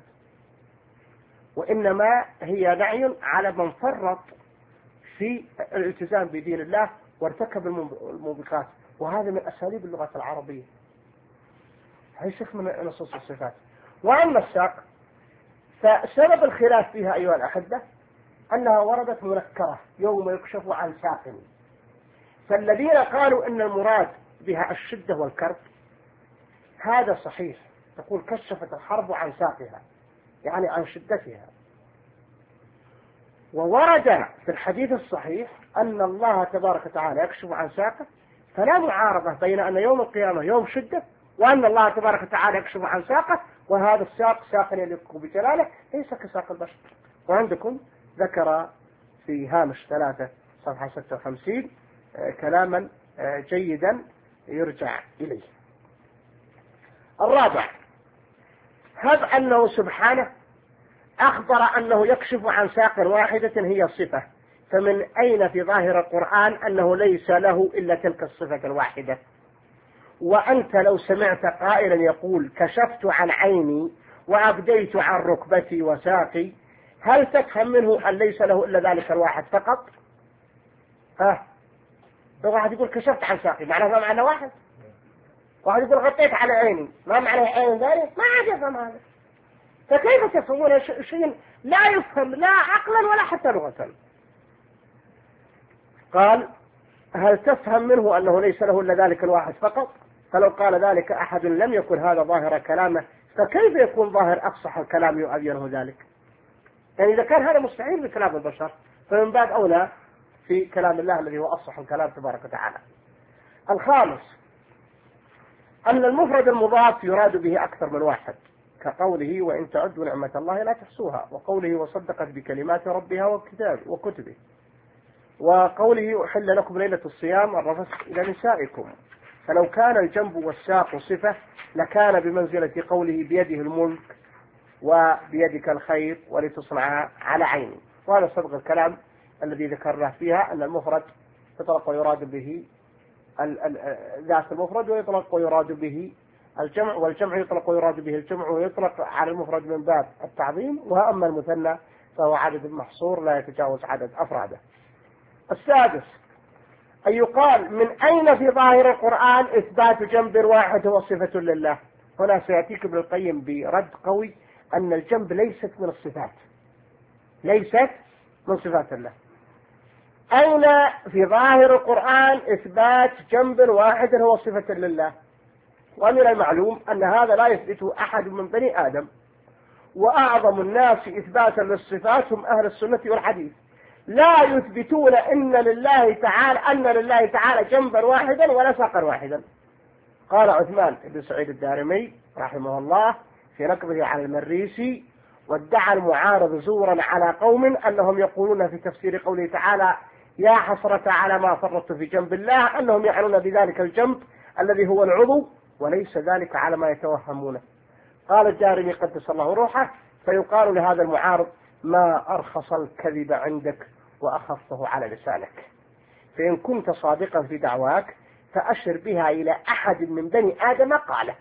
وإنما هي نعي على من فرط في الالتزام بدين الله وارتكب الموبقات، وهذا من أساليب اللغة العربية، ليست من نصوص الصفات. وأما الساق فسبب الخلاف فيها أيها الأحبة أنها وردت منكرة يوم يكشف عن ساق، فالذين قالوا أن المراد بها الشدة والكرب هذا صحيح، تقول كشفت الحرب عن ساقها يعني عن شدتها. وورد في الحديث الصحيح أن الله تبارك وتعالى يكشف عن ساقه، فلا معارضة بين أن يوم القيامة يوم شدة وأن الله تبارك وتعالى يكشف عن ساقه، وهذا الساق ساق يليق بجلاله ليس كساق البشر. وعندكم ذكر في هامش ثلاثة صفحة ستة وخمسين كلاما جيدا يرجع إليه. الرابع، هب أنه سبحانه أخبر أنه يكشف عن ساق واحدة هي الصفة، فمن أين في ظاهر القرآن أنه ليس له إلا تلك الصفة الواحدة؟ وأنت لو سمعت قائلا يقول كشفت عن عيني وأبديت عن ركبتي وساقي، هل تفهم منه أن ليس له إلا ذلك الواحد فقط؟ ها، واحد يقول كشفت عن ساقي، معناه ما معنى واحد. واحد يقول غطيت على عيني، ما معنى عين ذلك؟ ما عاد يفهم هذا. فكيف تفهمون شيء لا يفهم لا عقلا ولا حتى لغة؟ قال هل تفهم منه أنه ليس له إلا ذلك الواحد فقط؟ فلو قال ذلك أحد لم يكن هذا ظاهر كلامه، فكيف يكون ظاهر أفصح الكلام يؤذنه ذلك؟ يعني إذا كان هذا مستحيل بكلام البشر، فمن باب أولى في كلام الله الذي هو أفصح الكلام تبارك وتعالى. الخامس أن المفرد المضاف يراد به أكثر من واحد، كقوله وإن تعدوا نعمة الله لا تحصوها، وقوله وصدقت بكلمات ربها وكتاب وكتبه، وقوله أحل لكم ليلة الصيام الرفث إلى نسائكم. فلو كان الجنب والساق صفة لكان بمنزلة قوله بيده الملك وبيدك الخير ولتصنع على عيني. وهذا سبق الكلام الذي ذكرناه فيها أن المفرد يطلق ويراد به ذات المفرد، ويطلق ويراد به الجمع، والجمع يطلق ويراد به الجمع، ويطلق على المفرد من باب التعظيم. وأما المثنى فهو عدد محصور لا يتجاوز عدد أفراده. السادس أن يقال من أين في ظاهر القرآن إثبات جنب واحد هو صفة لله. هنا سيأتيك ابن القيم برد قوي أن الجنب ليست من الصفات، ليست من صفات الله. أين في ظاهر القرآن إثبات جنب واحد هو صفة لله؟ ومن المعلوم أن هذا لا يثبته أحد من بني آدم، وأعظم الناس إثباتا للصفات هم أهل السنة والحديث، لا يثبتون إن لله تعالى أن لله تعالى جنبا واحدا ولا ساقا واحدا. قال عثمان بن سعيد الدارمي رحمه الله في نقضه على المريسي: وادعى المعارض زورا على قوم أنهم يقولون في تفسير قوله تعالى يا حسرة على ما فرطت في جنب الله أنهم يعنون بذلك الجنب الذي هو العضو، وليس ذلك على ما يتوهمونه. قال الدارمي قدس الله روحه: فيقال لهذا المعارض ما أرخص الكذب عندك وأخفه على لسانك، فإن كنت صادقا في دعواك فأشر بها إلى أحد من بني آدم قاله.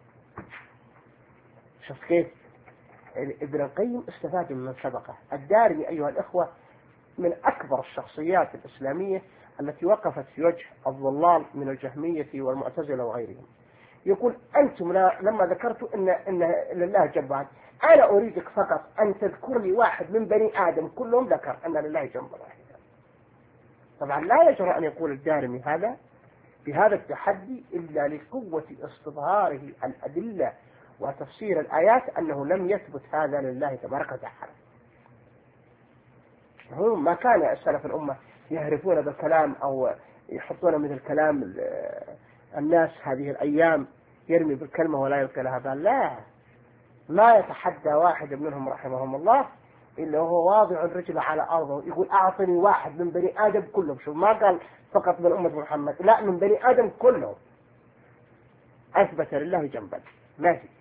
شوف كيف ابن القيم استفاد من سبقه. الدارمي أيها الإخوة من أكبر الشخصيات الإسلامية التي وقفت في وجه الضلال من الجهمية والمعتزلة وغيرهم. يقول أنتم لما ذكرتوا إن, إن لله جنبان، أنا أريدك فقط أن تذكر لي واحد من بني آدم كلهم ذكر أن لله جنب واحد. طبعا لا يجرؤ أن يقول الدارمي هذا بهذا التحدي إلا لقوة استظهاره الأدلة وتفسير الآيات أنه لم يثبت هذا لله تبارك وتعالى. هم ما كان سلف الأمة يهرفون بالكلام أو يحطون مثل كلام الناس هذه الأيام يرمي بالكلمة ولا يلقي لها بال. لا، ما يتحدى واحد منهم رحمهم الله إلا هو واضع رجله على أرضه يقول أعطني واحد من بني آدم كلهم. شوف، ما قال فقط من أمة محمد، لا، من بني آدم كلهم أثبت لله جنبا. ماشي.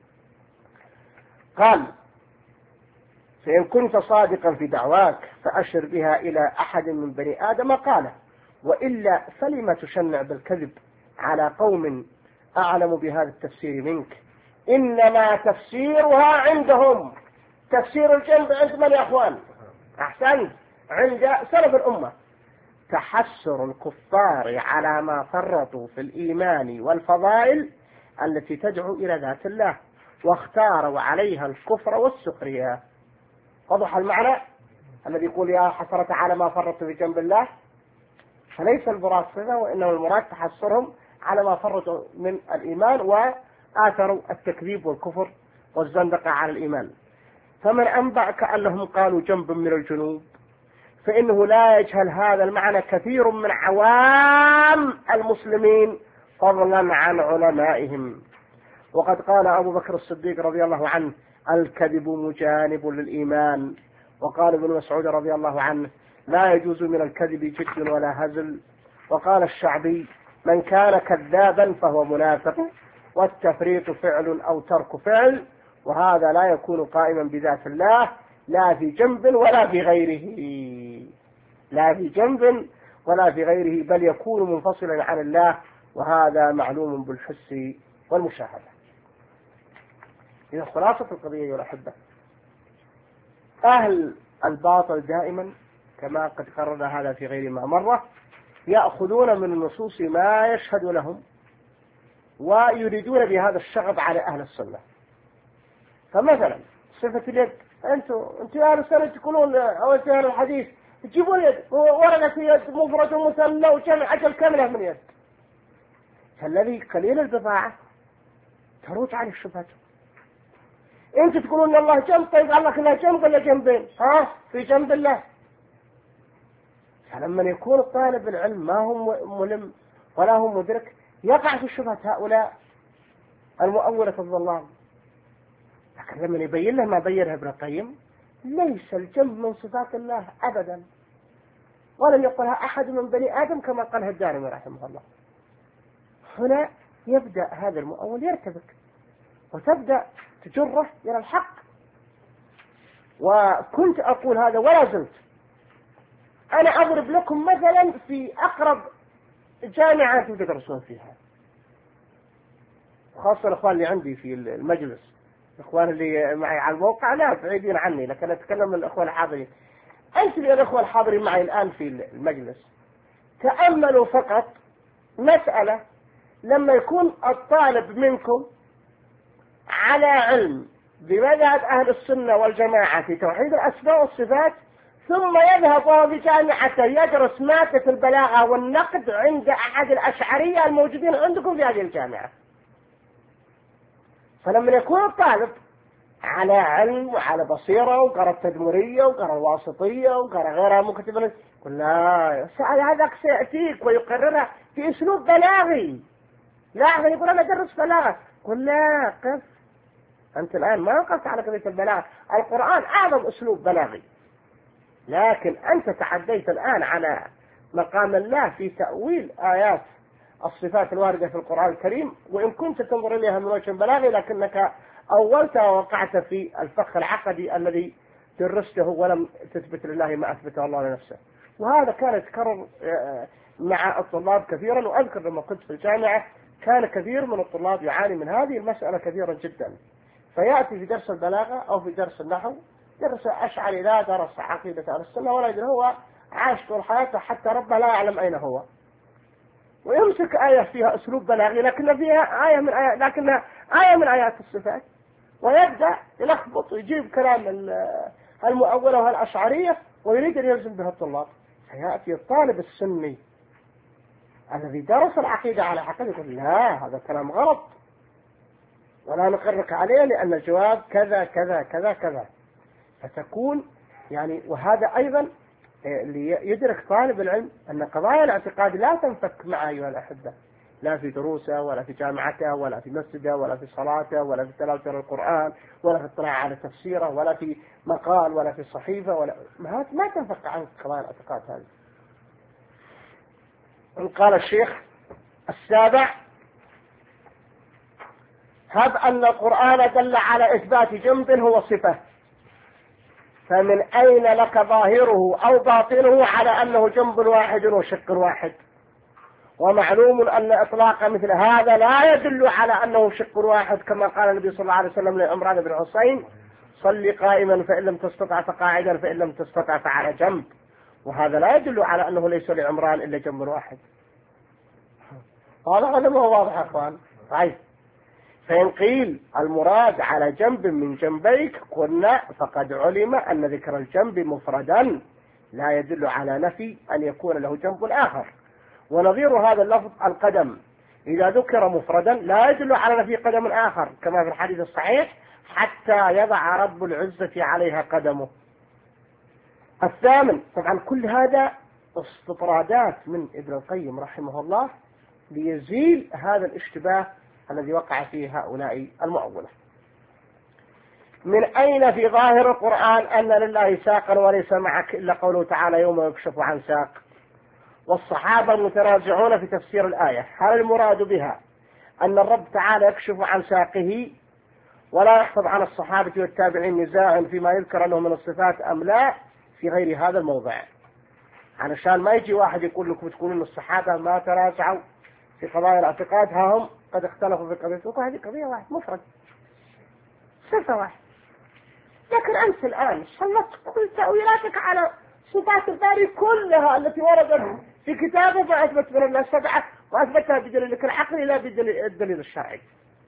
قال فإن كنت صادقا في دعواك فأشر بها إلى أحد من بني آدم قاله، وإلا فلما تشنع بالكذب على قوم أعلم بهذا التفسير منك؟ إنما تفسيرها عندهم. تفسير الجنب عند من يا أخوان؟ أحسن، عند سلف الأمة. تحسر الكفار على ما فرطوا في الإيمان والفضائل التي تدعو إلى ذات الله، واختاروا عليها الكفر والسخرية. وضح المعنى الذي يقول يا حسرة على ما فرطوا في جنب الله، فليس المراد صفة، وإنما المراد تحسرهم على ما فرطوا من الإيمان وآثروا التكذيب والكفر والزندقة على الإيمان. فمن أنبأك أنهم قالوا جنب من الجنوب، فإنه لا يجهل هذا المعنى كثير من عوام المسلمين فضلا عن علمائهم. وقد قال أبو بكر الصديق رضي الله عنه الكذب مجانب للإيمان. وقال ابن مسعود رضي الله عنه لا يجوز من الكذب جد ولا هزل. وقال الشعبي من كان كذابا فهو منافق، والتفريط فعل أو ترك فعل، وهذا لا يكون قائما بذات الله لا في جنب ولا في غيره. لا في جنب ولا في غيره، بل يكون منفصلا عن الله، وهذا معلوم بالحس والمشاهدة. إذا خلاصة القضية يا الأحبة، أهل الباطل دائما كما قد قررنا هذا في غير ما مرة يأخذون من النصوص ما يشهد لهم، ويريدون بهذا الشغب على أهل السنة. فمثلا صفة اليد، أنتم أنتم أهل السنة تقولون أو أنتم أهل الحديث تجيبون يد ورقة يد مفرد ومثنى وجمع أجل كاملة من يد، فالذي قليل البضاعة تروج على الشبهات. أنت تقولون الله جنب، طيب الله كله جنب ولا جنبين؟ ها في جنب الله. فلما يكون طالب العلم ما هو ملم ولا هو مدرك يقع في شبهة هؤلاء المؤولة الظلام. لكن لما يبين له ما بينه ابن القيم، ليس الجنب من صفات الله أبدا، ولم يقلها أحد من بني آدم كما قالها الدارمي رحمه الله. هنا يبدأ هذا المؤول يرتبك، وتبدأ تجره إلى الحق. وكنت أقول هذا ولا زلت. أنا أضرب لكم مثلا في أقرب جامعات تدرسون فيها، خاصة الأخوان اللي عندي في المجلس، الأخوان اللي معي على الموقع لا بعيدين عني، لكن أتكلم من الأخوان الحاضرين. أنت الأخوة الحاضرين معي الآن في المجلس، تأملوا فقط مسألة لما يكون الطالب منكم على علم بمذهب أهل السنة والجماعة في توحيد الأسماء والصفات، ثم يذهب بجامعة يدرس مادة البلاغة والنقد عند أحد الأشعرية الموجودين عندكم في هذه الجامعة. فلما يكون الطالب على علم وعلى بصيرة وقرأ التدمرية وقرأ الواسطية وقرأ غيرها مكتبة، يقول لا هذا سيأتيك ويقررها في أسلوب بلاغي، لا يقول أنا أدرس بلاغة، قل لا قف، أنت الآن ما وقفت على قضية البلاغة، القرآن أعظم أسلوب بلاغي، لكن أنت تعديت الآن على مقام الله في تأويل آيات الصفات الواردة في القرآن الكريم، وإن كنت تنظر إليها من وجه بلاغي لكنك أولت ووقعت في الفخ العقدي الذي درسته ولم تثبت لله ما أثبته الله لنفسه. وهذا كان يتكرر مع الطلاب كثيرا، وأذكر لما كنت في الجامعة كان كثير من الطلاب يعاني من هذه المسألة كثيرا جدا، فيأتي في درس البلاغة أو في درس النحو درس أشعري لا درس عقيدة أهل السنة ولا يدري، هو عاش طول حياته حتى ربه لا يعلم أين هو، ويمسك آية فيها أسلوب بلاغي لكن فيها آية من آيات لكنها آية من آيات الصفات، ويبدأ يلخبط ويجيب كلام المؤولة والأشعرية ويريد أن يلزم به الطلاب. فيأتي الطالب السني الذي درس العقيدة على حقيقة يقول لا هذا كلام غلط ولا نقرك عليه لأن الجواب كذا كذا كذا كذا. فتكون يعني، وهذا أيضا ليدرك طالب العلم أن قضايا الاعتقاد لا تنفك معه أيها الأحبة، لا في دروسه ولا في جامعته ولا في مسجده ولا في صلاته ولا في تلاوة القرآن ولا في اطلاع على تفسيره ولا في مقال ولا في صحيفة ولا ما, ما تنفك عن قضايا الاعتقاد هذه. قال الشيخ السابع: هب أن القرآن دل على إثبات جنب هو صفة، فمن أين لك ظاهره أو باطنه على أنه جنب واحد وشق واحد؟ ومعلوم أن إطلاق مثل هذا لا يدل على أنه شق واحد، كما قال النبي صلى الله عليه وسلم لعمران بن حسين: صل قائما فإن لم تستطع فقاعدا فإن لم تستطع فعلى جنب. وهذا لا يدل على أنه ليس لعمران إلا جنب واحد. هذا هذا ما هو واضح يا أخوان. طيب، فإن قيل المراد على جنب من جنبيك قلنا فقد علم أن ذكر الجنب مفردا لا يدل على نفي أن يكون له جنب آخر. ونظير هذا اللفظ القدم إذا ذكر مفردا لا يدل على نفي قدم آخر، كما في الحديث الصحيح: حتى يضع رب العزة عليها قدمه. الثامن، طبعا كل هذا استطرادات من ابن القيم رحمه الله ليزيل هذا الاشتباه الذي وقع فيه هؤلاء المؤولة. من أين في ظاهر القرآن أن لله ساقا وليس معك إلا قوله تعالى: يوم يكشف عن ساق؟ والصحابة متنازعون في تفسير الآية، هل المراد بها أن الرب تعالى يكشف عن ساقه؟ ولا يحفظ عن الصحابة والتابعين نزاع فيما يذكر أنه من الصفات أم لا في غير هذا الموضع. علشان ما يجي واحد يقول لكم تقولون الصحابة ما تراجعوا في قضايا الاعتقاد، ها هم قد اختلفوا في قضية، هذه قضية واحد مفرد صفة واحد. لكن أنت الآن سلطت كل تأويلاتك على صفات الباري كلها التي وردت في كتابه، فأثبت من الله سبعة وأثبتها بدليلك العقلي لا بالدليل الشرعي.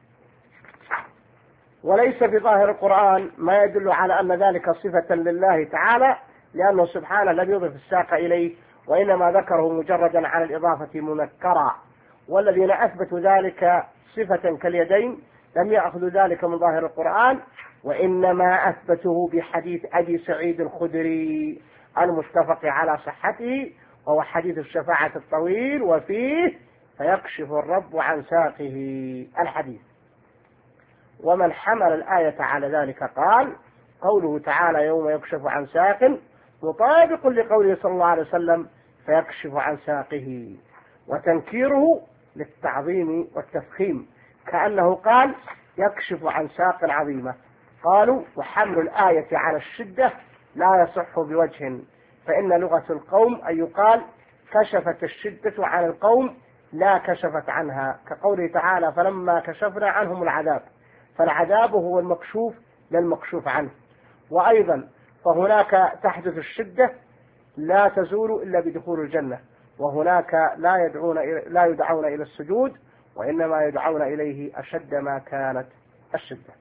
وليس في ظاهر القرآن ما يدل على أن ذلك صفة لله تعالى، لأنه سبحانه لم يضف الساق إليه، وإنما ذكره مجردا عن الإضافة منكرا. والذين أثبتوا ذلك صفة كاليدين لم يأخذوا ذلك من ظاهر القرآن، وإنما أثبته بحديث أبي سعيد الخدري المتفق على صحته، وهو حديث الشفاعة الطويل وفيه فيكشف الرب عن ساقه الحديث. ومن حمل الآية على ذلك قال قوله تعالى يوم يكشف عن ساق مطابق لقوله صلى الله عليه وسلم فيكشف عن ساقه، وتنكيره للتعظيم والتفخيم كأنه قال يكشف عن ساق عظيمة. قالوا وحمل الآية على الشدة لا يصح بوجه، فإن لغة القوم أن يقال كشفت الشدة عن القوم لا كشفت عنها، كقوله تعالى فلما كشفنا عنهم العذاب، فالعذاب هو المكشوف لا المكشوف عنه. وأيضا فهناك تحدث الشدة لا تزول إلا بدخول الجنة، وهناك لا يدعون لا يدعون إلى السجود، وإنما يدعون إليه أشد ما كانت الشدة.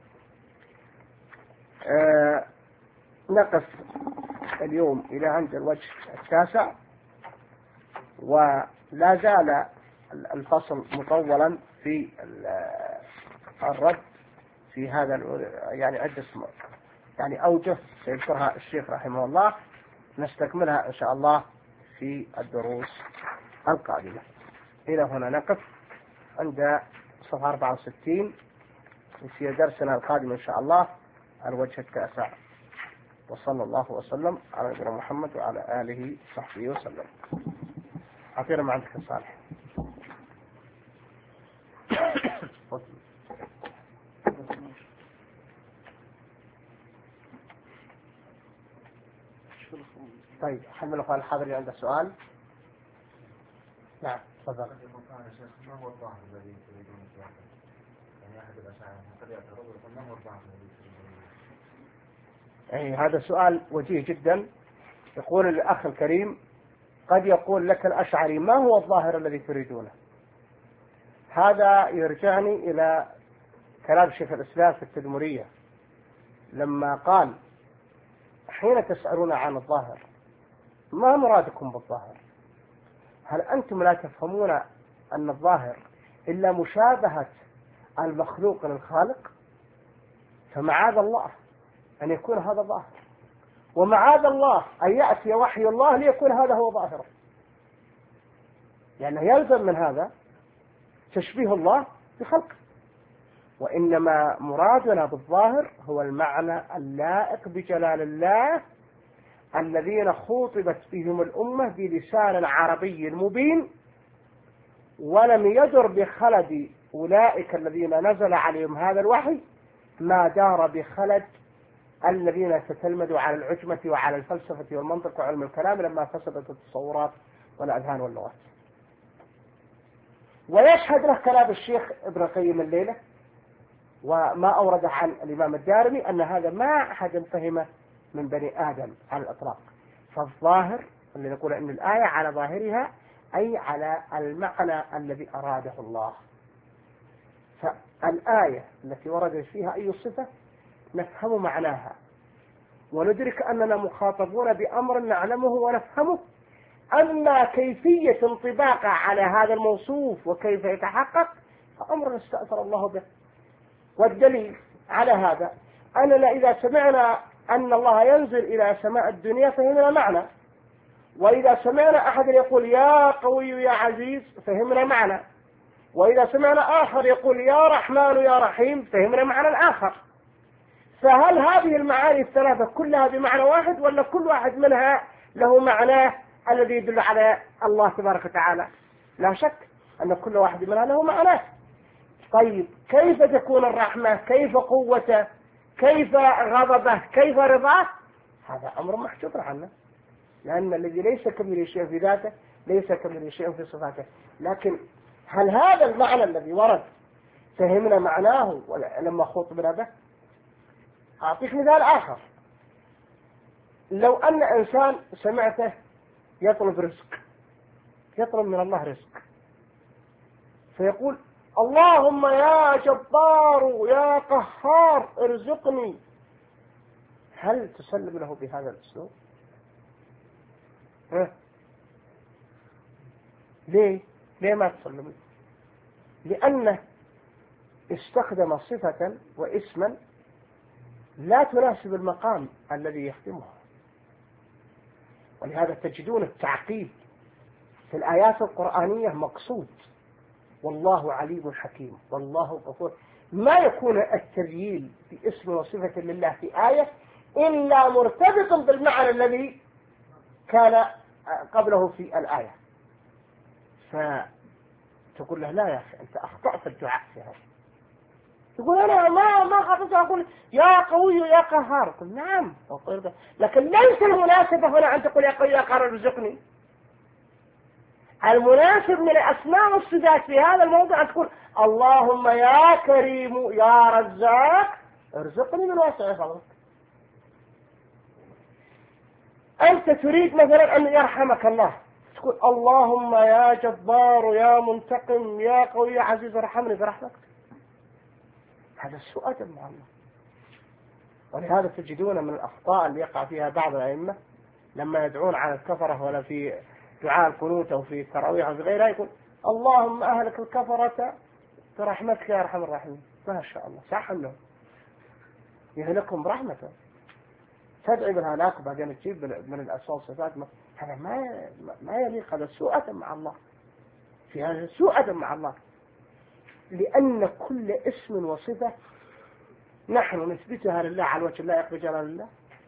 آه نقف اليوم إلى عند الوجه التاسع، ولا زال الفصل مطولا في الرد في هذا يعني عدة يعني أوجه سيذكرها الشيخ رحمه الله، نستكملها إن شاء الله في الدروس القادمة. إلى هنا نقف عند صفحة أربعة وستين في درسنا القادم إن شاء الله الوجه التاسع. وصلى الله وسلم على نبينا محمد وعلى آله وصحبه وسلم. أعطينا ما عندك الصالح. طيب حمل أخوان الحاضرين عنده سؤال. نعم تفضل. ما هو الظاهر الذي تريدون إثباته؟ يعني أحد الأشاعرة قد يعترض ويقول ما هو الظاهر الذي تريدون؟ أي هذا سؤال وجيه جدا. يقول الأخ الكريم قد يقول لك الأشعري ما هو الظاهر الذي تريدونه؟ هذا يرجعني إلى كلام شيخ الإسلام في التدمرية لما قال حين تسألون عن الظاهر ما مرادكم بالظاهر؟ هل أنتم لا تفهمون أن الظاهر إلا مشابهة المخلوق للخالق؟ فمعاذ الله أن يكون هذا ظاهر، ومعاذ الله أن يأتي وحي الله ليكون هذا هو ظاهره، لأنه يلزم من هذا تشبيه الله بخلقه. وإنما مرادنا بالظاهر هو المعنى اللائق بجلال الله الذين خوطبت بهم الأمة بلسان عربي مبين، ولم يدر بخلد أولئك الذين نزل عليهم هذا الوحي ما دار بخلد الذين تتلمذوا على العجمة وعلى الفلسفة والمنطق وعلم الكلام لما فسدت التصورات والأذهان واللغات. ويشهد له كلام الشيخ ابن القيم الليلة وما أورده عن الإمام الدارمي أن هذا ما أحد فهمه من بني آدم على الإطلاق. فالظاهر اللي نقول أن الآية على ظاهرها أي على المعنى الذي أراده الله. فالآية التي وردت فيها أي صفة نفهم معناها وندرك أننا مخاطبون بأمر نعلمه ونفهمه، أما كيفية انطباقه على هذا الموصوف وكيف يتحقق فأمر استأثر الله به. والدليل على هذا أننا إذا سمعنا أن الله ينزل إلى سماء الدنيا فهمنا معنى، وإذا سمعنا أحد يقول يا قوي يا عزيز فهمنا معنى، وإذا سمعنا آخر يقول يا رحمن يا رحيم فهمنا معنى آخر. فهل هذه المعاني الثلاثة كلها بمعنى واحد ولا كل واحد منها له معناه الذي يدل على الله تبارك وتعالى؟ لا شك أن كل واحد منها له معناه. طيب كيف تكون الرحمة؟ كيف قوته؟ كيف غضبه؟ كيف رضاه؟ هذا أمر محجوب عنه. لأن الذي ليس كمثله شيء في ذاته ليس كمثله شيء في صفاته. لكن هل هذا المعنى الذي ورد فهمنا معناه لما خطبنا به؟ أعطيك مثال آخر. لو أن إنسان سمعته يطلب رزق، يطلب من الله رزق، فيقول اللهم يا جبار يا قهار ارزقني، هل تسلم له بهذا الأسلوب؟ ها؟ ليه؟ ليه ما تسلم؟ لأنه استخدم صفة واسما لا تناسب المقام الذي يخدمها. ولهذا تجدون التعقيد في الآيات القرآنية مقصود. والله عليم حكيم، والله غفور. ما يكون التذييل باسم وصفة لله في آية إلا مرتبط بالمعنى الذي كان قبله في الآية. فتقول له لا يا أخي أنت أخطأت الدعاء في هذا. يقول أنا ما ما خطأت، أقول يا قوي يا قهار. قل نعم، لكن ليس المناسبة هنا أن تقول يا قوي يا قهار ارزقني. المناسب من الأسماء والصفات في هذا الموضوع أن تقول اللهم يا كريم يا رزاق ارزقني من واسع فضلك. أنت تريد مثلا أن يرحمك الله، تقول اللهم يا جبار يا منتقم يا قوي يا عزيز ارحمني برحمتك. هذا سوء أدب مع الله. ولهذا تجدون من الأخطاء اللي يقع فيها بعض الأئمة لما يدعون على الكفرة ولا في دعاء القنوت أو في التراويح أو في غيرها يقول اللهم أهلك الكفرة برحمتك يا أرحم الراحمين. ما شاء الله صح لهم يهلكهم برحمته، تدعي بالهلاك وبعدين تجيب من الأسماء والصفات. هذا ما ما يليق، هذا سوء أدب مع الله. في هذا سوء أدب مع الله، لأن كل اسم وصفة نحن نثبتها لله على وجه الله يقبل جلال الله،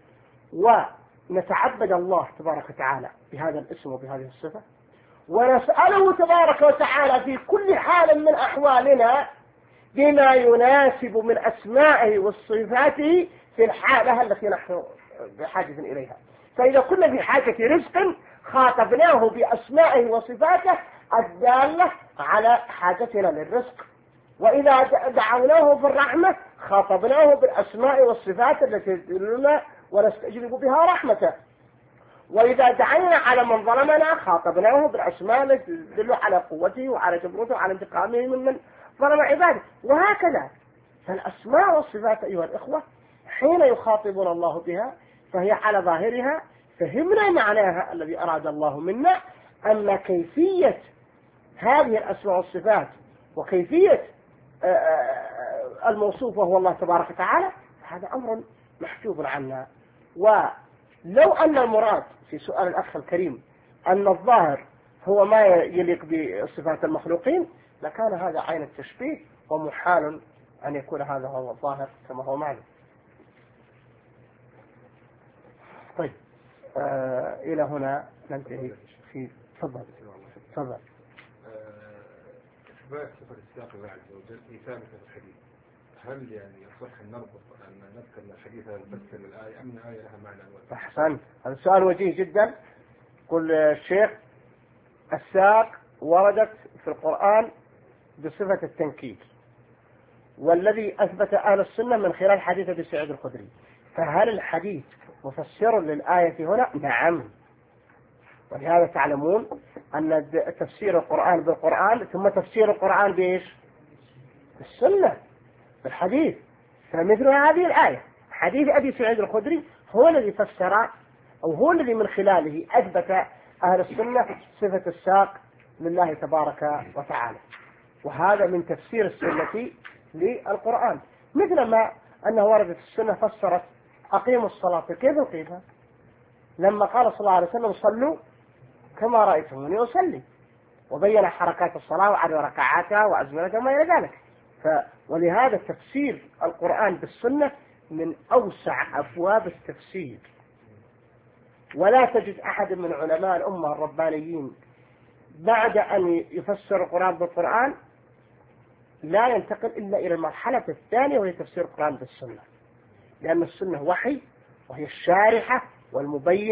ونتعبد الله تبارك وتعالى بهذا الاسم وبهذه الصفة، ونسأله تبارك وتعالى في كل حال من أحوالنا بما يناسب من أسمائه وصفاته في الحالة التي نحن بحاجة إليها. فإذا كنا في حاجة رزق خاطبناه بأسمائه وصفاته الدالة على حاجتنا للرزق، وإذا دعوناه بالرحمة خاطبناه بالأسماء والصفات التي تدلنا ونستجلب بها رحمته، وإذا دعينا على من ظلمنا خاطبناه بالأسماء التي تدل على قوته وعلى جبروته وعلى انتقامه ممن ظلم عباده، وهكذا. فالأسماء والصفات أيها الإخوة حين يخاطبنا الله بها فهي على ظاهرها فهمنا معناها الذي أراد الله منا. أما كيفية هذه الأسماء والصفات وكيفية الموصوف وهو الله تبارك وتعالى هذا أمر محجوب عنا. ولو أن المراد في سؤال الأخ الكريم أن الظاهر هو ما يليق بصفات المخلوقين لكان هذا عين التشبيه، ومحال أن يكون هذا هو الظاهر كما هو معلوم. طيب آه إلى هنا ننتهي في تفضل تفضل. إثبات صفة الساق الله عز وجل في ثابتة في الحديث، هل يعني يصح أن نربط أن نذكر الحديث هذا بس للآية أم الآية لها معنى؟ أحسن، هذا السؤال وجيه جدا. قل الشيخ الساق وردت في القرآن بصفة التنكيل، والذي أثبت أهل السنة من خلال حديث أبي سعيد الخدري، فهل الحديث مفسر للآية هنا؟ نعم. ولهذا تعلمون أن تفسير القرآن بالقرآن ثم تفسير القرآن بإيش؟ بالسنة بالحديث. فمثل هذه الآية حديث أبي سعيد الخدري هو الذي فسر أو هو الذي من خلاله أثبت أهل السنة صفة الساق لله تبارك وتعالى، وهذا من تفسير السنة للقرآن. مثل ما أنه وردت السنة فسرت أقيموا الصلاة، كيف نقيمها؟ لما قال صلى الله عليه وسلم صلوا كما رأيتموني أصلي، وبين حركات الصلاة وعدد ركعاتها وأزمنتها وما إلى ذلك. ف... ولهذا تفسير القرآن بالسنة من أوسع أبواب التفسير، ولا تجد أحد من علماء الأمة الربانيين بعد أن يفسر القرآن بالقرآن لا ينتقل إلا إلى المرحلة الثانية وهي تفسير القرآن بالسنة، لأن السنة وحي وهي الشارحة والمبينة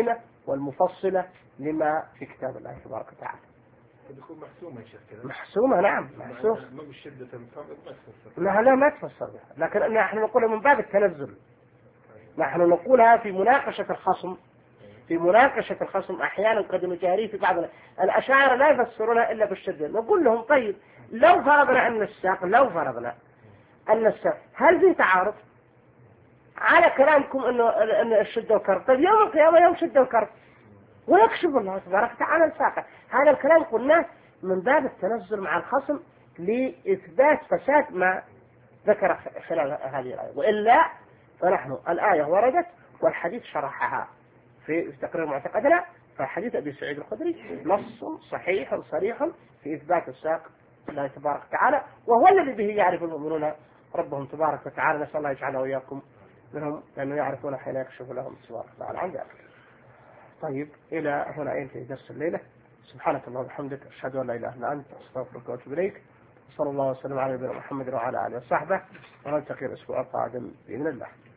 والمفصلة لما في كتاب الله تبارك وتعالى. تكون محسومة يا شيخ كذا. محسومة نعم محسومة. ما بالشدة المفاوض ما تفسر. لا لا ما تفسر بها، لكن نحن نقولها من باب التنزل. نحن نقولها في مناقشة الخصم، في مناقشة الخصم أحيانا قد نجاري في بعض الأشاعرة لا يفسرونها إلا بالشدة. نقول لهم طيب لو فرضنا أن الساق لو فرضنا أن الساق هل في تعارض على كلامكم أنه أن الشدة وكرب؟ طيب يوم القيامة يوم شدة وكرب ويكشف الله تبارك وتعالى الساقة. هذا الكلام قلناه من باب التنزل مع الخصم لإثبات فساد ما ذكر خلال هذه الآية، وإلا فنحن الآية وردت والحديث شرحها في تقرير معتقدنا. فحديث أبي سعيد الخدري نص صحيح صريح في إثبات الساق الله تبارك وتعالى، وهو الذي به يعرف المؤمنون ربهم تبارك وتعالى. نسأل الله يجعله وإياكم منهم لأنه يعرفون حين يكشف لهم تبارك وتعالى عن ذلك. طيب إلى هنا ينتهي درس الليلة. سبحانك اللهم وبحمدك أشهد أن لا إله إلا أنت أستغفرك وأتوب إليك. صلى الله وسلم على نبينا محمد وعلى آله وصحبه، ونلتقي الأسبوع القادم بإذن الله.